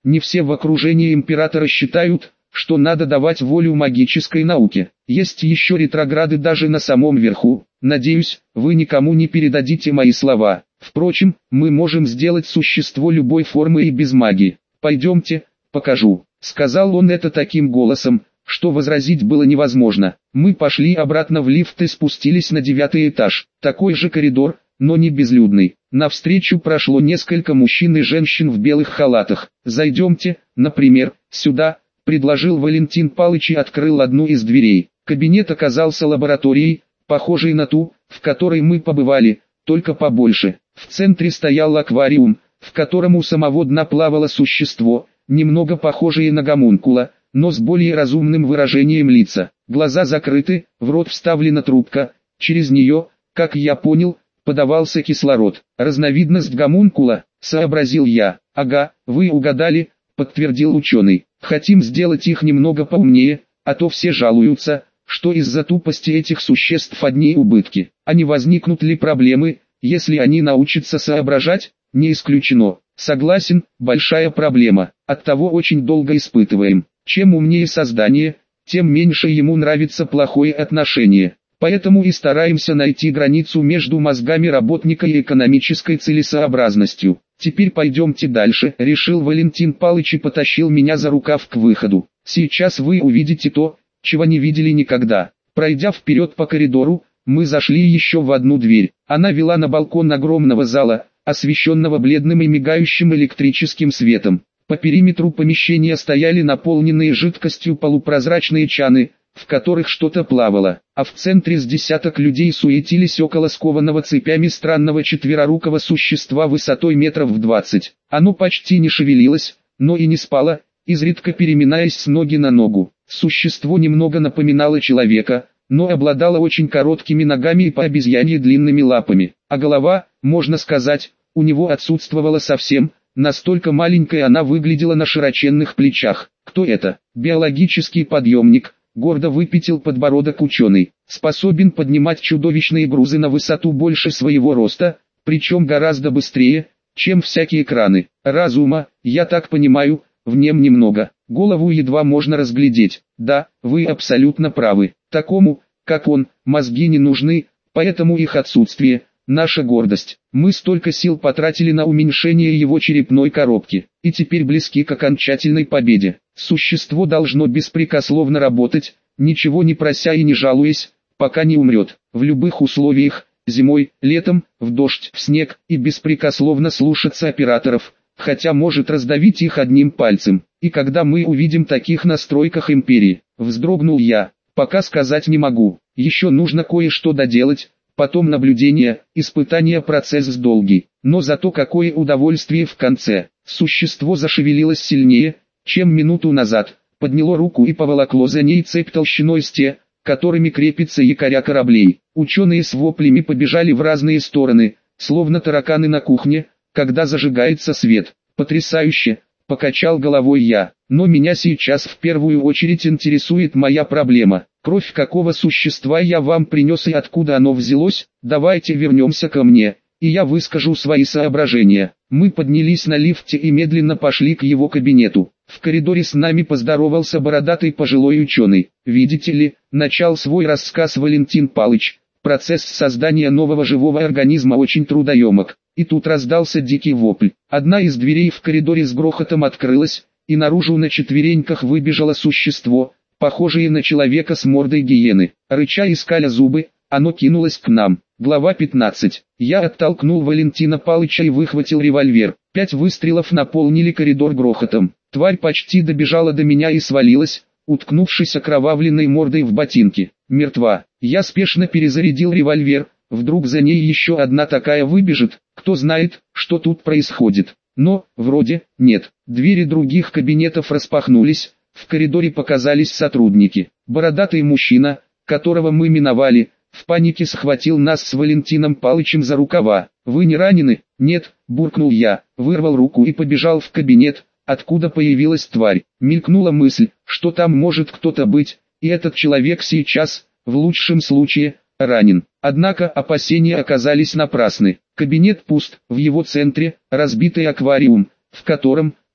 Не все в окружении императора считают, что надо давать волю магической науке. Есть еще ретрограды даже на самом верху. Надеюсь, вы никому не передадите мои слова. Впрочем, мы можем сделать существо любой формы и без магии. Пойдемте, покажу. Сказал он это таким голосом, что возразить было невозможно. Мы пошли обратно в лифт и спустились на девятый этаж. Такой же коридор, но не безлюдный. Навстречу прошло несколько мужчин и женщин в белых халатах. «Зайдемте, например, сюда», — предложил Валентин Палыч и открыл одну из дверей. Кабинет оказался лабораторией, похожей на ту, в которой мы побывали, только побольше. В центре стоял аквариум, в котором у самого дна плавало существо, немного похожее на гомункула, но с более разумным выражением лица. Глаза закрыты, в рот вставлена трубка, через нее, как я понял, подавался кислород. Разновидность гомункула, сообразил я. Ага, вы угадали, подтвердил ученый. Хотим сделать их немного поумнее, а то все жалуются, что из-за тупости этих существ одни убытки. А не возникнут ли проблемы, если они научатся соображать? Не исключено. Согласен, большая проблема. Оттого очень долго испытываем. Чем умнее создание, тем меньше ему нравится плохое отношение. Поэтому и стараемся найти границу между мозгами работника и экономической целесообразностью. Теперь пойдемте дальше, решил Валентин Палыч и потащил меня за рукав к выходу. Сейчас вы увидите то, чего не видели никогда. Пройдя вперед по коридору, мы зашли еще в одну дверь. Она вела на балкон огромного зала, освещенного бледным и мигающим электрическим светом. По периметру помещения стояли наполненные жидкостью полупрозрачные чаны, в которых что-то плавало, а в центре с десяток людей суетились около скованного цепями странного четверорукого существа высотой метров в двадцать. Оно почти не шевелилось, но и не спало, изредка переминаясь с ноги на ногу. Существо немного напоминало человека, но обладало очень короткими ногами и по обезьянье длинными лапами, а голова, можно сказать, у него отсутствовала совсем. Настолько маленькой она выглядела на широченных плечах. Кто это? Биологический подъемник, гордо выпятил подбородок ученый. Способен поднимать чудовищные грузы на высоту больше своего роста, причем гораздо быстрее, чем всякие краны. Разума, я так понимаю, в нем немного. Голову едва можно разглядеть. Да, вы абсолютно правы. Такому, как он, мозги не нужны, поэтому их отсутствие – наша гордость. Мы столько сил потратили на уменьшение его черепной коробки, и теперь близки к окончательной победе. Существо должно беспрекословно работать, ничего не прося и не жалуясь, пока не умрет. В любых условиях, зимой, летом, в дождь, в снег, и беспрекословно слушаться операторов, хотя может раздавить их одним пальцем. И когда мы увидим таких на стройках империи, вздрогнул я, пока сказать не могу. Еще нужно кое-что доделать. Потом наблюдение, испытание, процесс долгий, но зато какое удовольствие в конце. Существо зашевелилось сильнее, чем минуту назад, подняло руку и поволокло за ней цепь толщиной с те, которыми крепится якоря кораблей. Ученые с воплями побежали в разные стороны, словно тараканы на кухне, когда зажигается свет. Потрясающе, покачал головой я, но меня сейчас в первую очередь интересует моя проблема. Кровь какого существа я вам принес и откуда оно взялось? Давайте вернемся ко мне, и я выскажу свои соображения. Мы поднялись на лифте и медленно пошли к его кабинету. В коридоре с нами поздоровался бородатый пожилой ученый. Видите ли, начал свой рассказ Валентин Палыч. Процесс создания нового живого организма очень трудоемок. И тут раздался дикий вопль. Одна из дверей в коридоре с грохотом открылась, и наружу на четвереньках выбежало существо, похожее на человека с мордой гиены. Рыча и скаля зубы, оно кинулось к нам. Глава пятнадцать. Я оттолкнул Валентина Палыча и выхватил револьвер. Пять выстрелов наполнили коридор грохотом. Тварь почти добежала до меня и свалилась, уткнувшись окровавленной мордой в ботинки. Мертва. Я спешно перезарядил револьвер. Вдруг за ней еще одна такая выбежит, кто знает, что тут происходит. Но, вроде, нет. Двери других кабинетов распахнулись, в коридоре показались сотрудники. Бородатый мужчина, которого мы миновали, в панике схватил нас с Валентином Палычем за рукава. «Вы не ранены?» «Нет», буркнул я, вырвал руку и побежал в кабинет, откуда появилась тварь. Мелькнула мысль, что там может кто-то быть, и этот человек сейчас, в лучшем случае, ранен. Однако опасения оказались напрасны. Кабинет пуст, в его центре разбитый аквариум, в котором,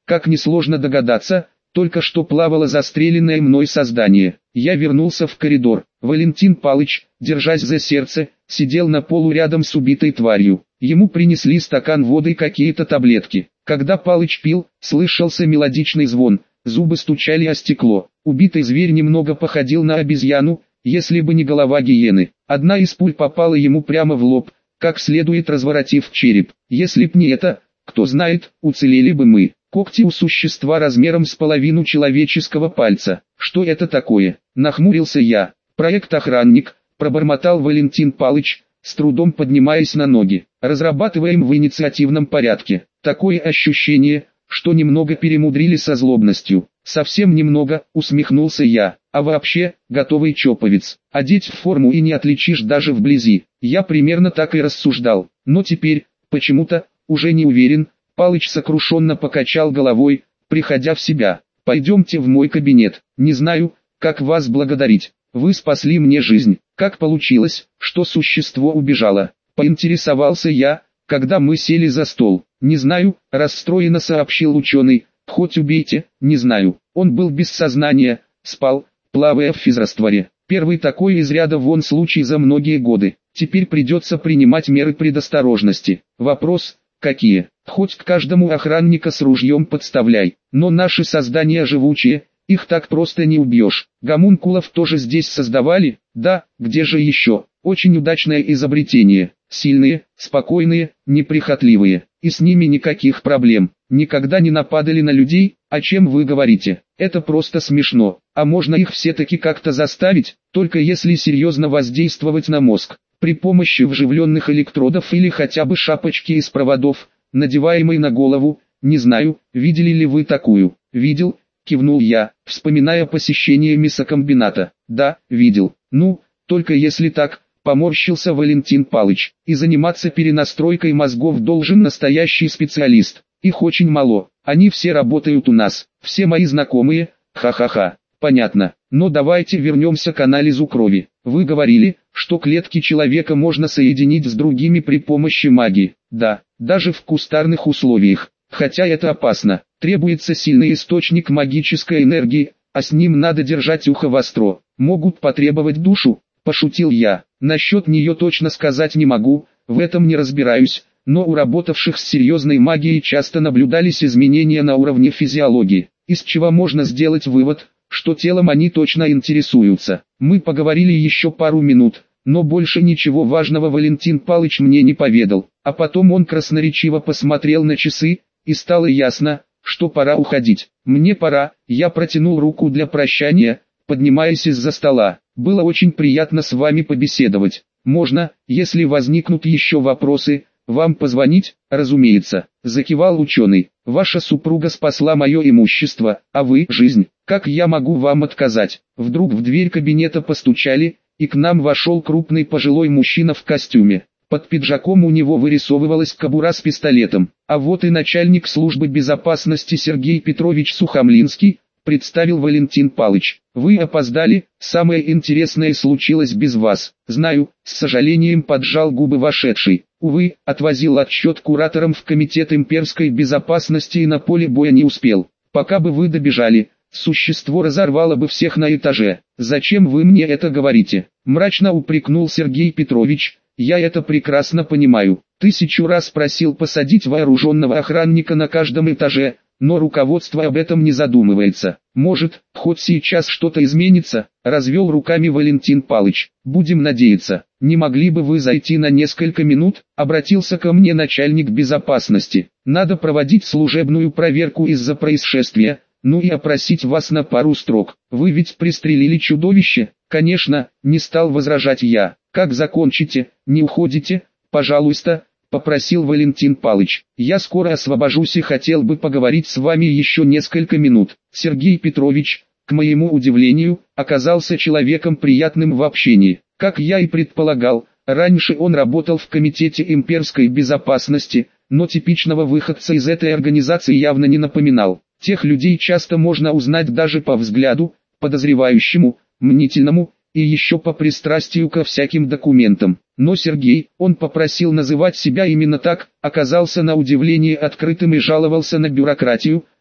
Как несложно догадаться, только что плавало застреленное мной создание. Я вернулся в коридор. Валентин Палыч, держась за сердце, сидел на полу рядом с убитой тварью. Ему принесли стакан воды и какие-то таблетки. Когда Палыч пил, слышался мелодичный звон, зубы стучали о стекло. Убитый зверь немного походил на обезьяну, если бы не голова гиены. Одна из пуль попала ему прямо в лоб, как следует разворотив череп. Если б не это, кто знает, уцелели бы мы. Когти у существа размером с половину человеческого пальца. Что это такое? Нахмурился я. Проект «Охранник», пробормотал Валентин Палыч, с трудом поднимаясь на ноги. Разрабатываем в инициативном порядке. Такое ощущение, что немного перемудрили со злобностью. Совсем немного, усмехнулся я. А вообще, готовый чоповец. Одеть в форму и не отличишь даже вблизи. Я примерно так и рассуждал. Но теперь, почему-то, уже не уверен. Палыч сокрушенно покачал головой, приходя в себя. «Пойдемте в мой кабинет. Не знаю, как вас благодарить. Вы спасли мне жизнь. Как получилось, что существо убежало?» Поинтересовался я, когда мы сели за стол. «Не знаю», расстроенно сообщил ученый. «Хоть убейте, не знаю. Он был без сознания, спал, плавая в физрастворе. Первый такой из ряда вон случай за многие годы. Теперь придется принимать меры предосторожности. Вопрос, какие? Хоть к каждому охранника с ружьем подставляй. Но наши создания живучие, их так просто не убьешь. Гомункулов тоже здесь создавали? Да, где же еще? Очень удачное изобретение. Сильные, спокойные, неприхотливые. И с ними никаких проблем. Никогда не нападали на людей, о чем вы говорите? Это просто смешно. А можно их все-таки как-то заставить, только если серьезно воздействовать на мозг. При помощи вживленных электродов или хотя бы шапочки из проводов, надеваемой на голову. Не знаю, видели ли вы такую? Видел, кивнул я, вспоминая посещение мясокомбината. Да, видел. Ну, только если так, поморщился Валентин Палыч. И заниматься перенастройкой мозгов должен настоящий специалист. Их очень мало. Они все работают у нас. Все мои знакомые. Ха-ха-ха. Понятно. Но давайте вернемся к анализу крови. Вы говорили, что клетки человека можно соединить с другими при помощи магии. Да, даже в кустарных условиях. Хотя это опасно. Требуется сильный источник магической энергии, а с ним надо держать ухо востро. Могут потребовать душу, пошутил я. Насчет нее точно сказать не могу, в этом не разбираюсь, но у работавших с серьезной магией часто наблюдались изменения на уровне физиологии, из чего можно сделать вывод, что телом они точно интересуются. Мы поговорили еще пару минут, но больше ничего важного Валентин Палыч мне не поведал, а потом он красноречиво посмотрел на часы, и стало ясно, что пора уходить. Мне пора, я протянул руку для прощания, поднимаясь из-за стола. Было очень приятно с вами побеседовать. Можно, если возникнут еще вопросы, вам позвонить, разумеется, закивал ученый. Ваша супруга спасла мое имущество, а вы – жизнь. Как я могу вам отказать? Вдруг в дверь кабинета постучали, и к нам вошел крупный пожилой мужчина в костюме. Под пиджаком у него вырисовывалась кобура с пистолетом. А вот и начальник службы безопасности Сергей Петрович Сухомлинский, представил Валентин Палыч. Вы опоздали, самое интересное случилось без вас. Знаю, с сожалением поджал губы вошедший. Увы, отвозил отчет кураторам в комитет имперской безопасности и на поле боя не успел. Пока бы вы добежали, существо разорвало бы всех на этаже. Зачем вы мне это говорите? Мрачно упрекнул Сергей Петрович. Я это прекрасно понимаю. Тысячу раз просил посадить вооруженного охранника на каждом этаже, но руководство об этом не задумывается. Может, хоть сейчас что-то изменится, развел руками Валентин Палыч. Будем надеяться. Не могли бы вы зайти на несколько минут? Обратился ко мне начальник безопасности. Надо проводить служебную проверку из-за происшествия, ну и опросить вас на пару строк. Вы ведь пристрелили чудовище? Конечно, не стал возражать я. Как закончите, не уходите, пожалуйста, попросил Валентин Палыч. Я скоро освобожусь и хотел бы поговорить с вами еще несколько минут. Сергей Петрович, к моему удивлению, оказался человеком приятным в общении. Как я и предполагал, раньше он работал в комитете имперской безопасности, но типичного выходца из этой организации явно не напоминал. Тех людей часто можно узнать даже по взгляду, подозревающему, мнительному, и еще по пристрастию ко всяким документам. Но Сергей, он попросил называть себя именно так, оказался на удивление открытым и жаловался на бюрократию,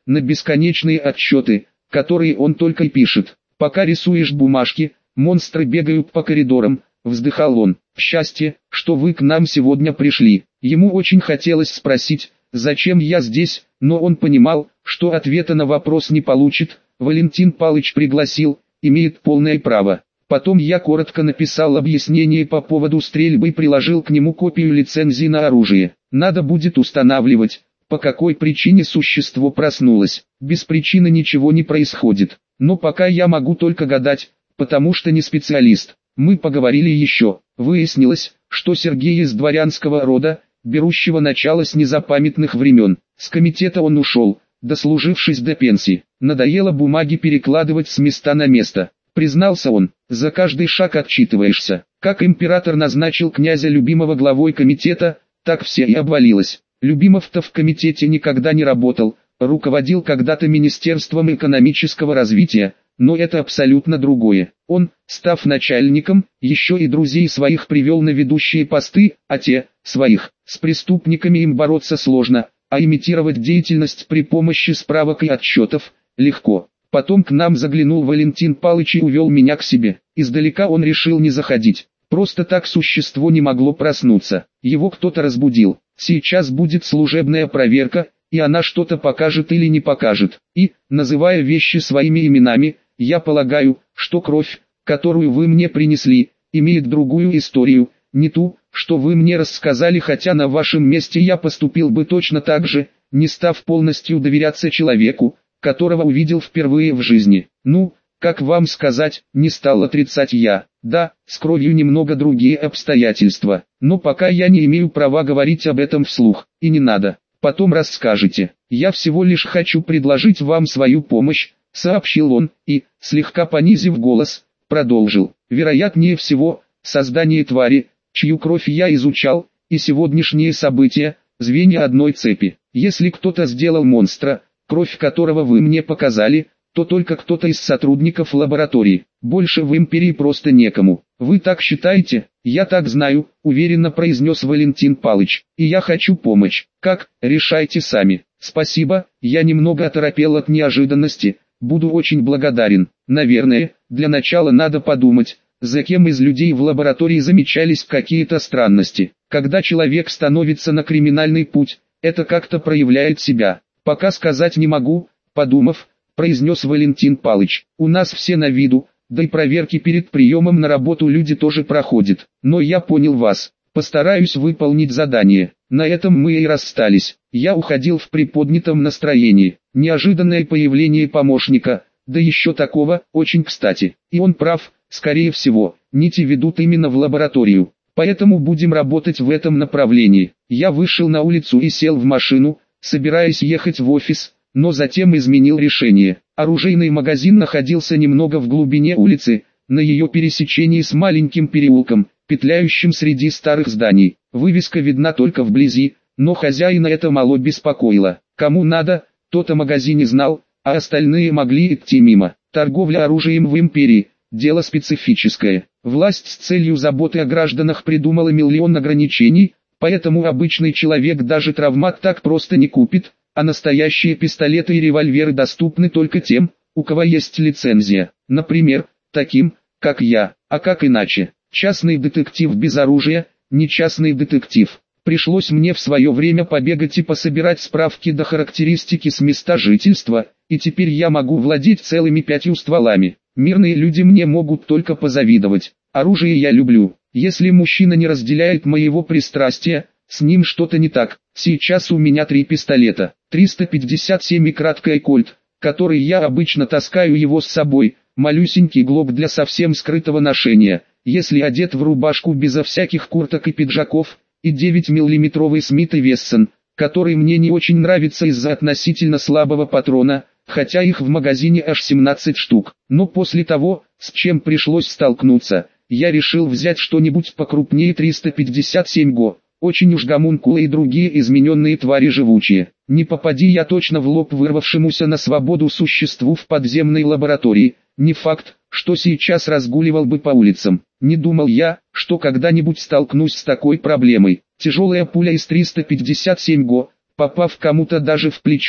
на бесконечные отчеты, которые он только и пишет. Пока рисуешь бумажки, монстры бегают по коридорам, вздыхал он. Счастье, что вы к нам сегодня пришли. Ему очень хотелось спросить, зачем я здесь, но он понимал, что ответа на вопрос не получит. Валентин Палыч пригласил, имеет полное право. Потом я коротко написал объяснение по поводу стрельбы и приложил к нему копию лицензии на оружие. Надо будет устанавливать, по какой причине существо проснулось. Без причины ничего не происходит. Но пока я могу только гадать, потому что не специалист. Мы поговорили еще. Выяснилось, что Сергей из дворянского рода, берущего начало с незапамятных времен. С комитета он ушел, дослужившись до пенсии. Надоело бумаги перекладывать с места на место. Признался он, за каждый шаг отчитываешься. Как император назначил князя Любимого главой комитета, так все и обвалилось. Любимов-то в комитете никогда не работал, руководил когда-то Министерством экономического развития, но это абсолютно другое. Он, став начальником, еще и друзей своих привел на ведущие посты, а те, своих, с преступниками им бороться сложно, а имитировать деятельность при помощи справок и отчетов, легко. Потом к нам заглянул Валентин Палыч и увел меня к себе. Издалека он решил не заходить. Просто так существо не могло проснуться. Его кто-то разбудил. Сейчас будет служебная проверка, и она что-то покажет или не покажет. И, называя вещи своими именами, я полагаю, что кровь, которую вы мне принесли, имеет другую историю, не ту, что вы мне рассказали, хотя на вашем месте я поступил бы точно так же, не став полностью доверяться человеку, которого увидел впервые в жизни. Ну, как вам сказать, не стал отрицать я. Да, с кровью немного другие обстоятельства, но пока я не имею права говорить об этом вслух, и не надо. Потом расскажете. Я всего лишь хочу предложить вам свою помощь, сообщил он, и, слегка понизив голос, продолжил. Вероятнее всего, создание твари, чью кровь я изучал, и сегодняшние события, звенья одной цепи. Если кто-то сделал монстра, кровь которого вы мне показали, то только кто-то из сотрудников лаборатории. Больше в империи просто некому. Вы так считаете? Я так знаю, уверенно произнес Валентин Палыч. И я хочу помочь. Как? Решайте сами. Спасибо, я немного оторопел от неожиданности. Буду очень благодарен. Наверное, для начала надо подумать, за кем из людей в лаборатории замечались какие-то странности. Когда человек становится на криминальный путь, это как-то проявляет себя. Пока сказать не могу, подумав, произнес Валентин Палыч. У нас все на виду, да и проверки перед приемом на работу люди тоже проходят. Но я понял вас, постараюсь выполнить задание. На этом мы и расстались. Я уходил в приподнятом настроении. Неожиданное появление помощника, да еще такого, очень кстати. И он прав, скорее всего, нити ведут именно в лабораторию. Поэтому будем работать в этом направлении. Я вышел на улицу и сел в машину, собираясь ехать в офис, но затем изменил решение. Оружейный магазин находился немного в глубине улицы, на ее пересечении с маленьким переулком, петляющим среди старых зданий. Вывеска видна только вблизи, но хозяина это мало беспокоило. Кому надо, тот о магазине знал, а остальные могли идти мимо. Торговля оружием в империи – дело специфическое. Власть с целью заботы о гражданах придумала миллион ограничений, поэтому обычный человек даже травмат так просто не купит, а настоящие пистолеты и револьверы доступны только тем, у кого есть лицензия. Например, таким, как я, а как иначе. Частный детектив без оружия, не частный детектив. Пришлось мне в свое время побегать и пособирать справки до характеристики с места жительства, и теперь я могу владеть целыми пятью стволами. Мирные люди мне могут только позавидовать. Оружие я люблю. Если мужчина не разделяет моего пристрастия, с ним что-то не так. Сейчас у меня три пистолета. триста пятьдесят семь и краткая кольт, который я обычно таскаю его с собой, малюсенький глок для совсем скрытого ношения, если одет в рубашку безо всяких курток и пиджаков, и девять миллиметровый Смит и Вессон, который мне не очень нравится из-за относительно слабого патрона, хотя их в магазине аж семнадцать штук. Но после того, с чем пришлось столкнуться, я решил взять что-нибудь покрупнее. Триста пятьдесят семь го. Очень уж гомункулы и другие измененные твари живучие. Не попади я точно в лоб вырвавшемуся на свободу существу в подземной лаборатории, не факт, что сейчас разгуливал бы по улицам. Не думал я, что когда-нибудь столкнусь с такой проблемой. Тяжелая пуля из триста пятьдесят семь го, попав кому-то даже в плечо,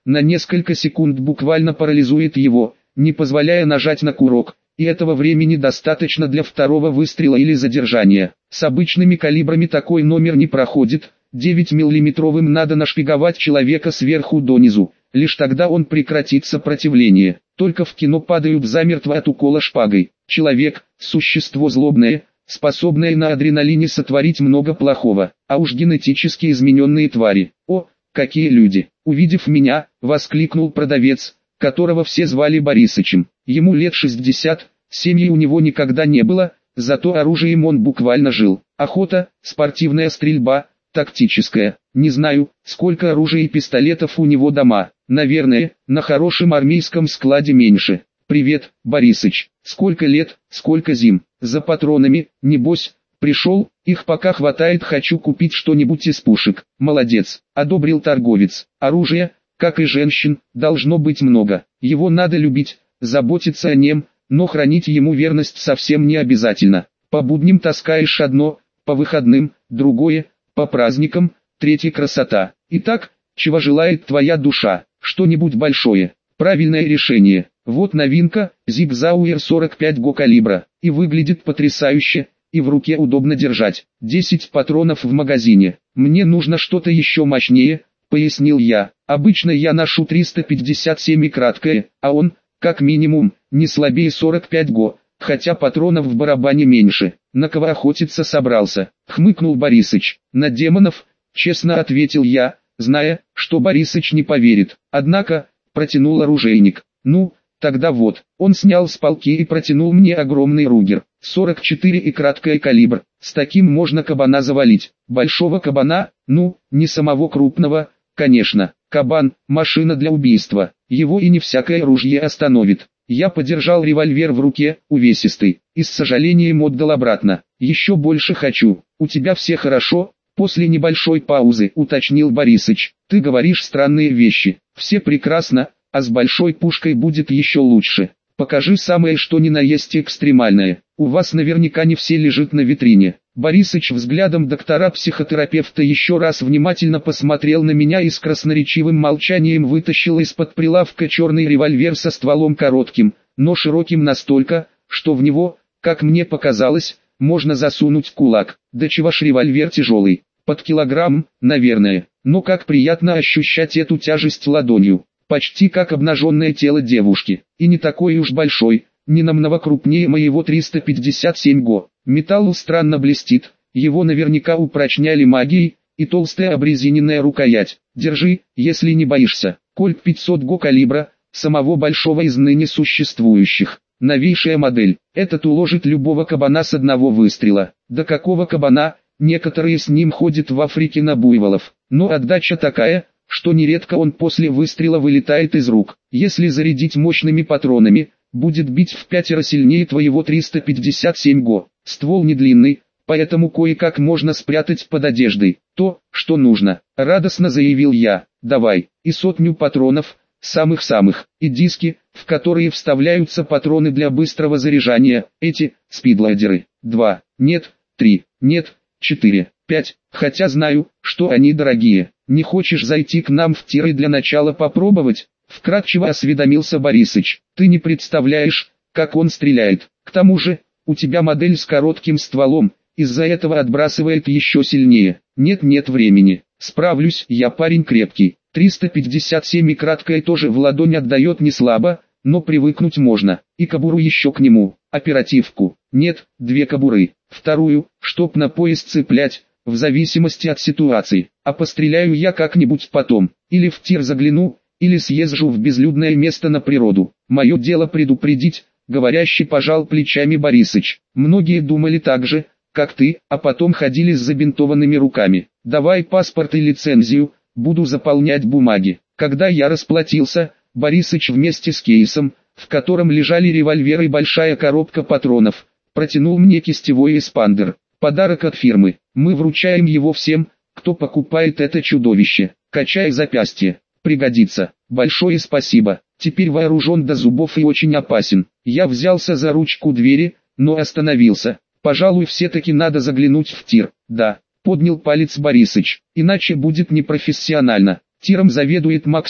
на несколько секунд буквально парализует его, не позволяя нажать на курок, и этого времени достаточно для второго выстрела или задержания. С обычными калибрами такой номер не проходит, девять миллиметровым надо нашпиговать человека сверху донизу, лишь тогда он прекратит сопротивление. Только в кино падают замертво от укола шпагой. Человек – существо злобное, способное на адреналине сотворить много плохого, а уж генетически измененные твари. О, какие люди! Увидев меня, воскликнул продавец, которого все звали Борисычем. Ему лет шестьдесят, семьи у него никогда не было, зато оружием он буквально жил. Охота, спортивная стрельба, тактическая. Не знаю, сколько оружия и пистолетов у него дома. Наверное, на хорошем армейском складе меньше. Привет, Борисыч. Сколько лет, сколько зим. За патронами, небось, пришел, их пока хватает, хочу купить что-нибудь из пушек. Молодец, одобрил торговец. Оружия, как и женщин, должно быть много. Его надо любить, заботиться о нем, но хранить ему верность совсем не обязательно. По будням таскаешь одно, по выходным – другое, по праздникам – третья красота. Итак, чего желает твоя душа? Что-нибудь большое. Правильное решение. Вот новинка, Zig Zauer сорок пять го калибра. И выглядит потрясающе, и в руке удобно держать. десять патронов в магазине. Мне нужно что-то еще мощнее, пояснил я. Обычно я ношу триста пятьдесят семь и краткое, а он, как минимум, не слабее сорок пять го, хотя патронов в барабане меньше. На кого охотиться собрался? Хмыкнул Борисыч. На демонов, честно ответил я, зная, что Борисыч не поверит. Однако, протянул оружейник. Ну, тогда вот. Он снял с полки и протянул мне огромный Ругер. сорок четыре и краткое калибр. С таким можно кабана завалить. Большого кабана, ну, не самого крупного, конечно. Кабан – машина для убийства. Его и не всякое ружье остановит. Я подержал револьвер в руке, увесистый, и с сожалением отдал обратно. Еще больше хочу. У тебя все хорошо? После небольшой паузы уточнил Борисыч. Ты говоришь странные вещи. Все прекрасно, а с большой пушкой будет еще лучше. Покажи самое что ни на есть экстремальное. У вас наверняка не все лежит на витрине. Борисыч взглядом доктора-психотерапевта еще раз внимательно посмотрел на меня и с красноречивым молчанием вытащил из-под прилавка черный револьвер со стволом коротким, но широким настолько, что в него, как мне показалось, можно засунуть кулак. Да чего ж револьвер тяжелый, под килограмм, наверное, но как приятно ощущать эту тяжесть ладонью, почти как обнаженное тело девушки, и не такой уж большой, не намного крупнее моего триста пятьдесят семь го. Металл странно блестит, его наверняка упрочняли магией, и толстая обрезиненная рукоять. Держи, если не боишься. Кольт пятьсот го калибра, самого большого из ныне существующих. Новейшая модель. Этот уложит любого кабана с одного выстрела. До какого кабана? Некоторые с ним ходят в Африке на буйволов. Но отдача такая, что нередко он после выстрела вылетает из рук. Если зарядить мощными патронами, будет бить в пятеро сильнее твоего триста пятьдесят семь го. Ствол не длинный, поэтому кое-как можно спрятать под одеждой. То, что нужно, радостно заявил я. Давай, и сотню патронов, самых-самых, и диски, в которые вставляются патроны для быстрого заряжания, эти, спидлайдеры. Два, нет, три, нет, четыре, пять, хотя знаю, что они дорогие. Не хочешь зайти к нам в тир и для начала попробовать? Вкратчиво осведомился Борисыч. Ты не представляешь, как он стреляет. К тому же, у тебя модель с коротким стволом, из-за этого отбрасывает еще сильнее. Нет-нет времени. Справлюсь, я парень крепкий. триста пятьдесят семь и краткое тоже в ладонь отдает не слабо, но привыкнуть можно. И кобуру еще к нему. Оперативку. Нет, две кобуры. Вторую, чтоб на пояс цеплять, в зависимости от ситуации. А постреляю я как-нибудь потом. Или в тир загляну, или съезжу в безлюдное место на природу. Мое дело предупредить, говорящий пожал плечами Борисыч. Многие думали так же, как ты, а потом ходили с забинтованными руками. Давай паспорт и лицензию, буду заполнять бумаги. Когда я расплатился, Борисыч вместе с кейсом, в котором лежали револьвер и большая коробка патронов, протянул мне кистевой эспандер. Подарок от фирмы. Мы вручаем его всем, кто покупает это чудовище. Качай запястье. Пригодится. Большое спасибо. Теперь вооружен до зубов и очень опасен. Я взялся за ручку двери, но остановился. Пожалуй, все-таки надо заглянуть в тир. Да, поднял палец Борисыч. Иначе будет непрофессионально. Тиром заведует Максим,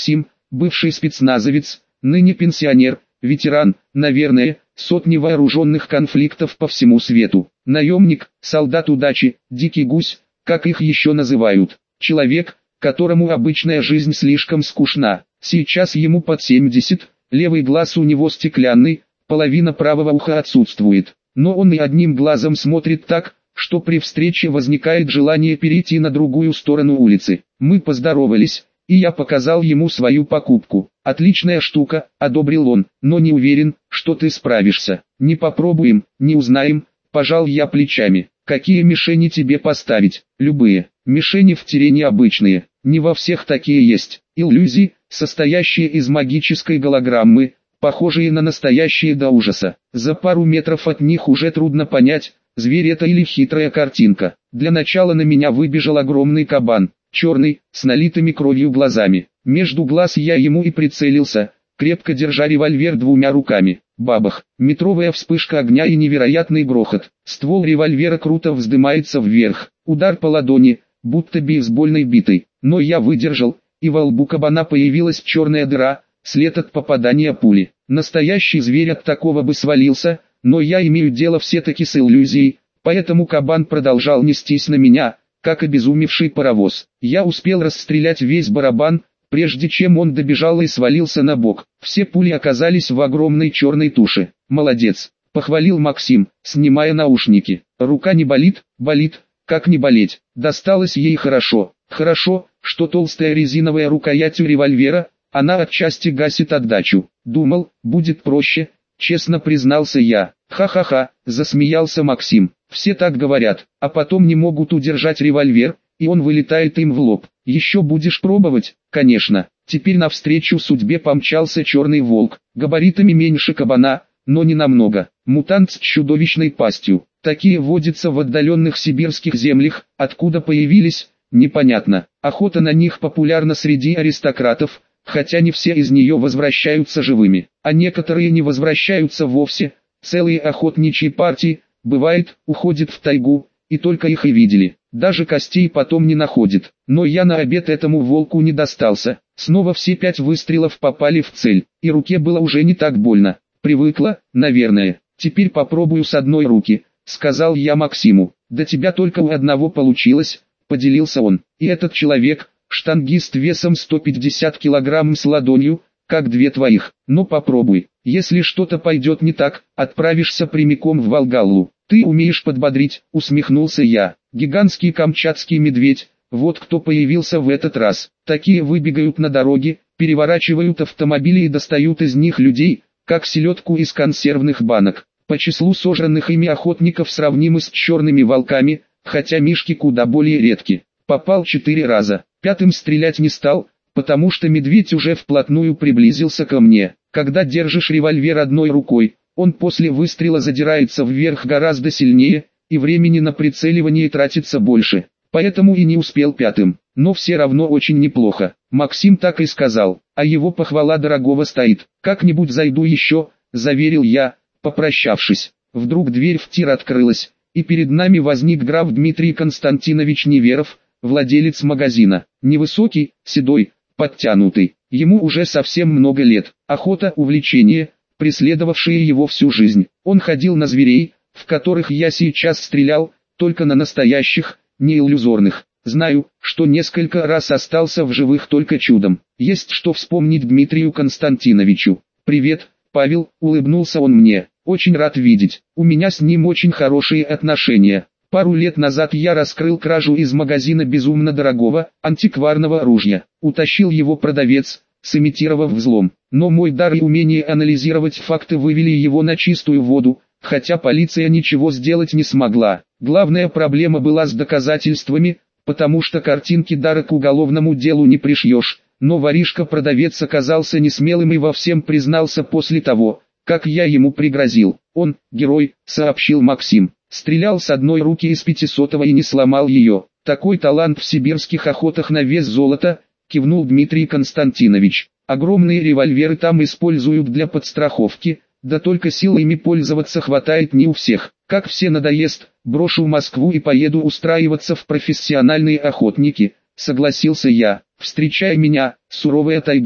бывший спецназовец, ныне пенсионер, ветеран, наверное, сотни вооруженных конфликтов по всему свету, наемник, солдат удачи, дикий гусь, как их еще называют, человек, которому обычная жизнь слишком скучна, сейчас ему под семьдесят, левый глаз у него стеклянный, половина правого уха отсутствует, но он и одним глазом смотрит так, что при встрече возникает желание перейти на другую сторону улицы. Мы поздоровались, и я показал ему свою покупку. «Отличная штука», — одобрил он, — «но не уверен, что ты справишься. Не попробуем, не узнаем», — пожал я плечами. «Какие мишени тебе поставить?» «Любые. Мишени в террене обычные, не во всех такие есть. Иллюзии, состоящие из магической голограммы, похожие на настоящие до ужаса. За пару метров от них уже трудно понять, зверь это или хитрая картинка. Для начала на меня выбежал огромный кабан, черный, с налитыми кровью глазами. Между глаз я ему и прицелился, крепко держа револьвер двумя руками. Бабах, метровая вспышка огня и невероятный грохот. Ствол револьвера круто вздымается вверх. Удар по ладони, будто бейсбольной битой. Но я выдержал, и во лбу кабана появилась черная дыра, след от попадания пули. Настоящий зверь от такого бы свалился, но я имею дело все-таки с иллюзией, поэтому кабан продолжал нестись на меня, как обезумевший паровоз. Я успел расстрелять весь барабан, прежде чем он добежал и свалился на бок. Все пули оказались в огромной черной туше. «Молодец», — похвалил Максим, снимая наушники. «Рука не болит?» «Болит, как не болеть. Досталось ей хорошо. Хорошо, что толстая резиновая рукоять у револьвера, она отчасти гасит отдачу. Думал, будет проще», — честно признался я. «Ха-ха-ха», — засмеялся Максим. «Все так говорят, а потом не могут удержать револьвер, и он вылетает им в лоб. Еще будешь пробовать?» «Конечно». Теперь навстречу судьбе помчался черный волк, габаритами меньше кабана, но не намного. Мутант с чудовищной пастью. Такие водятся в отдаленных сибирских землях, откуда появились, непонятно. Охота на них популярна среди аристократов, хотя не все из нее возвращаются живыми, а некоторые не возвращаются вовсе. Целые охотничьи партии, бывает, уходят в тайгу, и только их и видели. Даже костей потом не находят. Но я на обед этому волку не достался. Снова все пять выстрелов попали в цель, и руке было уже не так больно. Привыкла, наверное. «Теперь попробую с одной руки», — сказал я Максиму. «Да тебя только у одного получилось», — поделился он. «И этот человек, штангист весом сто пятьдесят килограмм с ладонью, как две твоих. Но попробуй. Если что-то пойдет не так, отправишься прямиком в Волгаллу». «Ты умеешь подбодрить», — усмехнулся я. «Гигантский камчатский медведь, вот кто появился в этот раз. Такие выбегают на дороге, переворачивают автомобили и достают из них людей, как селедку из консервных банок. По числу сожранных ими охотников сравнимы с черными волками, хотя мишки куда более редки. Попал четыре раза. Пятым стрелять не стал, потому что медведь уже вплотную приблизился ко мне. Когда держишь револьвер одной рукой, он после выстрела задирается вверх гораздо сильнее, и времени на прицеливание тратится больше. Поэтому и не успел пятым, но все равно очень неплохо. Максим так и сказал, а его похвала дорогого стоит. «Как-нибудь зайду еще», — заверил я, попрощавшись. Вдруг дверь в тир открылась, и перед нами возник граф Дмитрий Константинович Неверов, владелец магазина. Невысокий, седой, подтянутый. Ему уже совсем много лет. Охота — увлечение, преследовавшее его всю жизнь. Он ходил на зверей, в которых я сейчас стрелял, только на настоящих, не иллюзорных. Знаю, что несколько раз остался в живых только чудом. Есть что вспомнить Дмитрию Константиновичу. «Привет, Павел», — улыбнулся он мне. «Очень рад видеть. У меня с ним очень хорошие отношения. Пару лет назад я раскрыл кражу из магазина безумно дорогого, антикварного ружья. Утащил его продавец, сымитировав взлом. Но мой дар и умение анализировать факты вывели его на чистую воду, хотя полиция ничего сделать не смогла. Главная проблема была с доказательствами, потому что картинки дара к уголовному делу не пришьешь. Но воришка-продавец оказался несмелым и во всем признался после того, как я ему пригрозил. «Он, герой», — сообщил Максим. «Стрелял с одной руки из пятисотого и не сломал ее. Такой талант в сибирских охотах на вес золота», — кивнул Дмитрий Константинович. «Огромные револьверы там используют для подстраховки, да только сил ими пользоваться хватает не у всех. Как все надоест, брошу Москву и поеду устраиваться в профессиональные охотники», — согласился я. «Встречай меня, суровая тайга».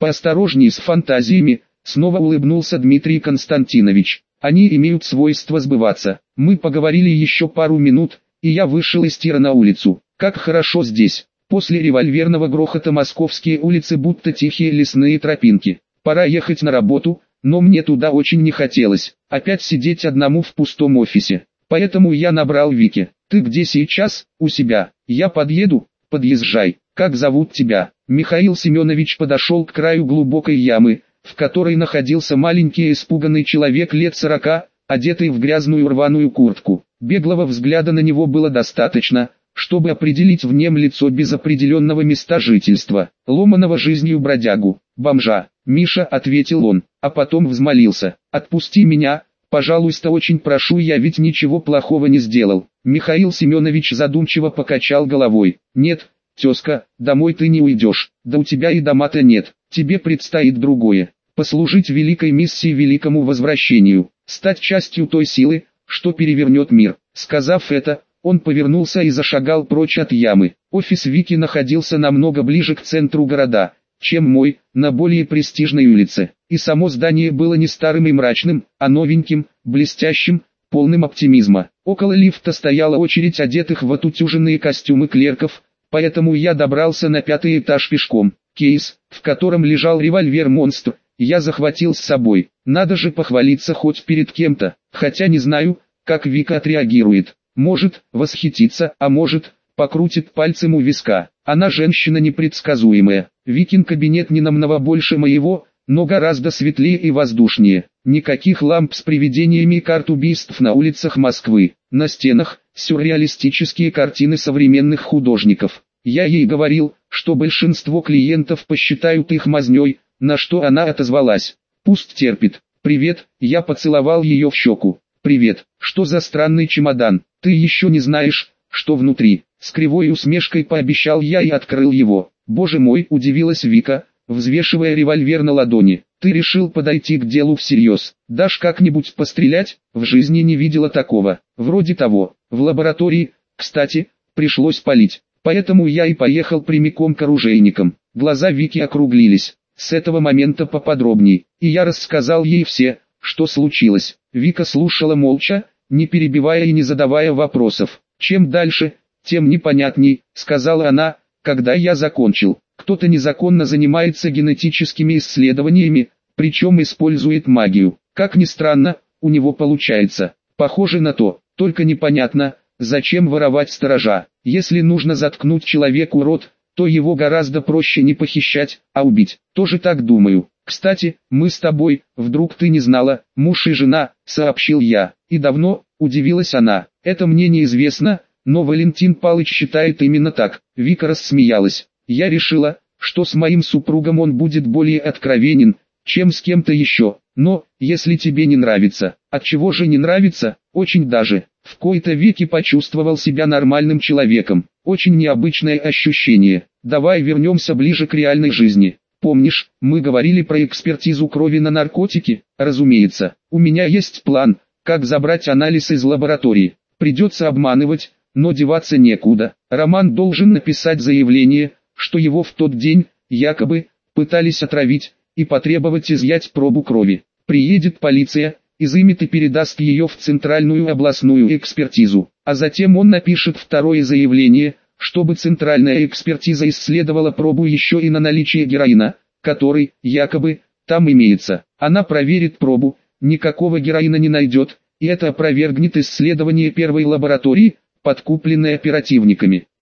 Поосторожней с фантазиями, снова улыбнулся Дмитрий Константинович. Они имеют свойство сбываться. Мы поговорили еще пару минут, и я вышел из тира на улицу. Как хорошо здесь. После револьверного грохота московские улицы будто тихие лесные тропинки. Пора ехать на работу, но мне туда очень не хотелось. Опять сидеть одному в пустом офисе. Поэтому я набрал Вике. Ты где сейчас? У себя. Я подъеду? Подъезжай. Как зовут тебя? Михаил Семенович подошел к краю глубокой ямы, в которой находился маленький испуганный человек лет сорока, одетый в грязную рваную куртку. Беглого взгляда на него было достаточно, чтобы определить в нем лицо без определенного места жительства, ломаного жизнью бродягу, бомжа. «Миша», — ответил он, а потом взмолился: «Отпусти меня, пожалуйста, очень прошу, я ведь ничего плохого не сделал». Михаил Семенович задумчиво покачал головой. «Нет, тезка, домой ты не уйдешь, да у тебя и дома-то нет, тебе предстоит другое. Послужить великой миссии, великому возвращению, стать частью той силы, что перевернет мир». Сказав это, он повернулся и зашагал прочь от ямы. Офис Вики находился намного ближе к центру города, чем мой, на более престижной улице. И само здание было не старым и мрачным, а новеньким, блестящим, полным оптимизма. Около лифта стояла очередь одетых в отутюженные костюмы клерков, поэтому я добрался на пятый этаж пешком. Кейс, в котором лежал револьвер-монстр, я захватил с собой. Надо же похвалиться хоть перед кем-то, хотя не знаю, как Вика отреагирует. Может, восхитится, а может, покрутит пальцем у виска. Она женщина непредсказуемая. Викин кабинет не намного больше моего, но гораздо светлее и воздушнее. Никаких ламп с привидениями и карт убийств на улицах Москвы. На стенах сюрреалистические картины современных художников. Я ей говорил, что большинство клиентов посчитают их мазнёй, на что она отозвалась: «Пусть терпит». «Привет», я поцеловал ее в щеку. «Привет, что за странный чемодан? Ты еще не знаешь, что внутри?» С кривой усмешкой пообещал я и открыл его. «Боже мой», удивилась Вика, взвешивая револьвер на ладони. «Ты решил подойти к делу всерьез? Дашь как-нибудь пострелять?» В жизни не видела такого. Вроде того. В лаборатории, кстати, пришлось палить. Поэтому я и поехал прямиком к оружейникам. Глаза Вики округлились. С этого момента поподробней. И я рассказал ей все, что случилось. Вика слушала молча, не перебивая и не задавая вопросов. «Чем дальше, тем непонятней», — сказала она, когда я закончил. «Кто-то незаконно занимается генетическими исследованиями, причем использует магию. Как ни странно, у него получается. Похоже на то, только непонятно, зачем воровать сторожа. Если нужно заткнуть человеку рот, то его гораздо проще не похищать, а убить. Тоже так думаю. Кстати, мы с тобой, вдруг ты не знала, муж и жена», — сообщил я. «И давно?» — удивилась она. «Это мне неизвестно, но Валентин Палыч считает именно так». Вика рассмеялась. «Я решила, что с моим супругом он будет более откровенен, чем с кем-то еще. Но, если тебе не нравится». «Отчего же не нравится?» «Очень даже». В кои-то веки почувствовал себя нормальным человеком. Очень необычное ощущение. Давай вернемся ближе к реальной жизни. Помнишь, мы говорили про экспертизу крови на наркотики? Разумеется, у меня есть план, как забрать анализ из лаборатории. Придется обманывать, но деваться некуда. Роман должен написать заявление, что его в тот день, якобы, пытались отравить, и потребовать изъять пробу крови. Приедет полиция, изымет и передаст ее в центральную областную экспертизу. А затем он напишет второе заявление, чтобы центральная экспертиза исследовала пробу еще и на наличие героина, который, якобы, там имеется. Она проверит пробу, никакого героина не найдет, и это опровергнет исследование первой лаборатории, подкупленной оперативниками.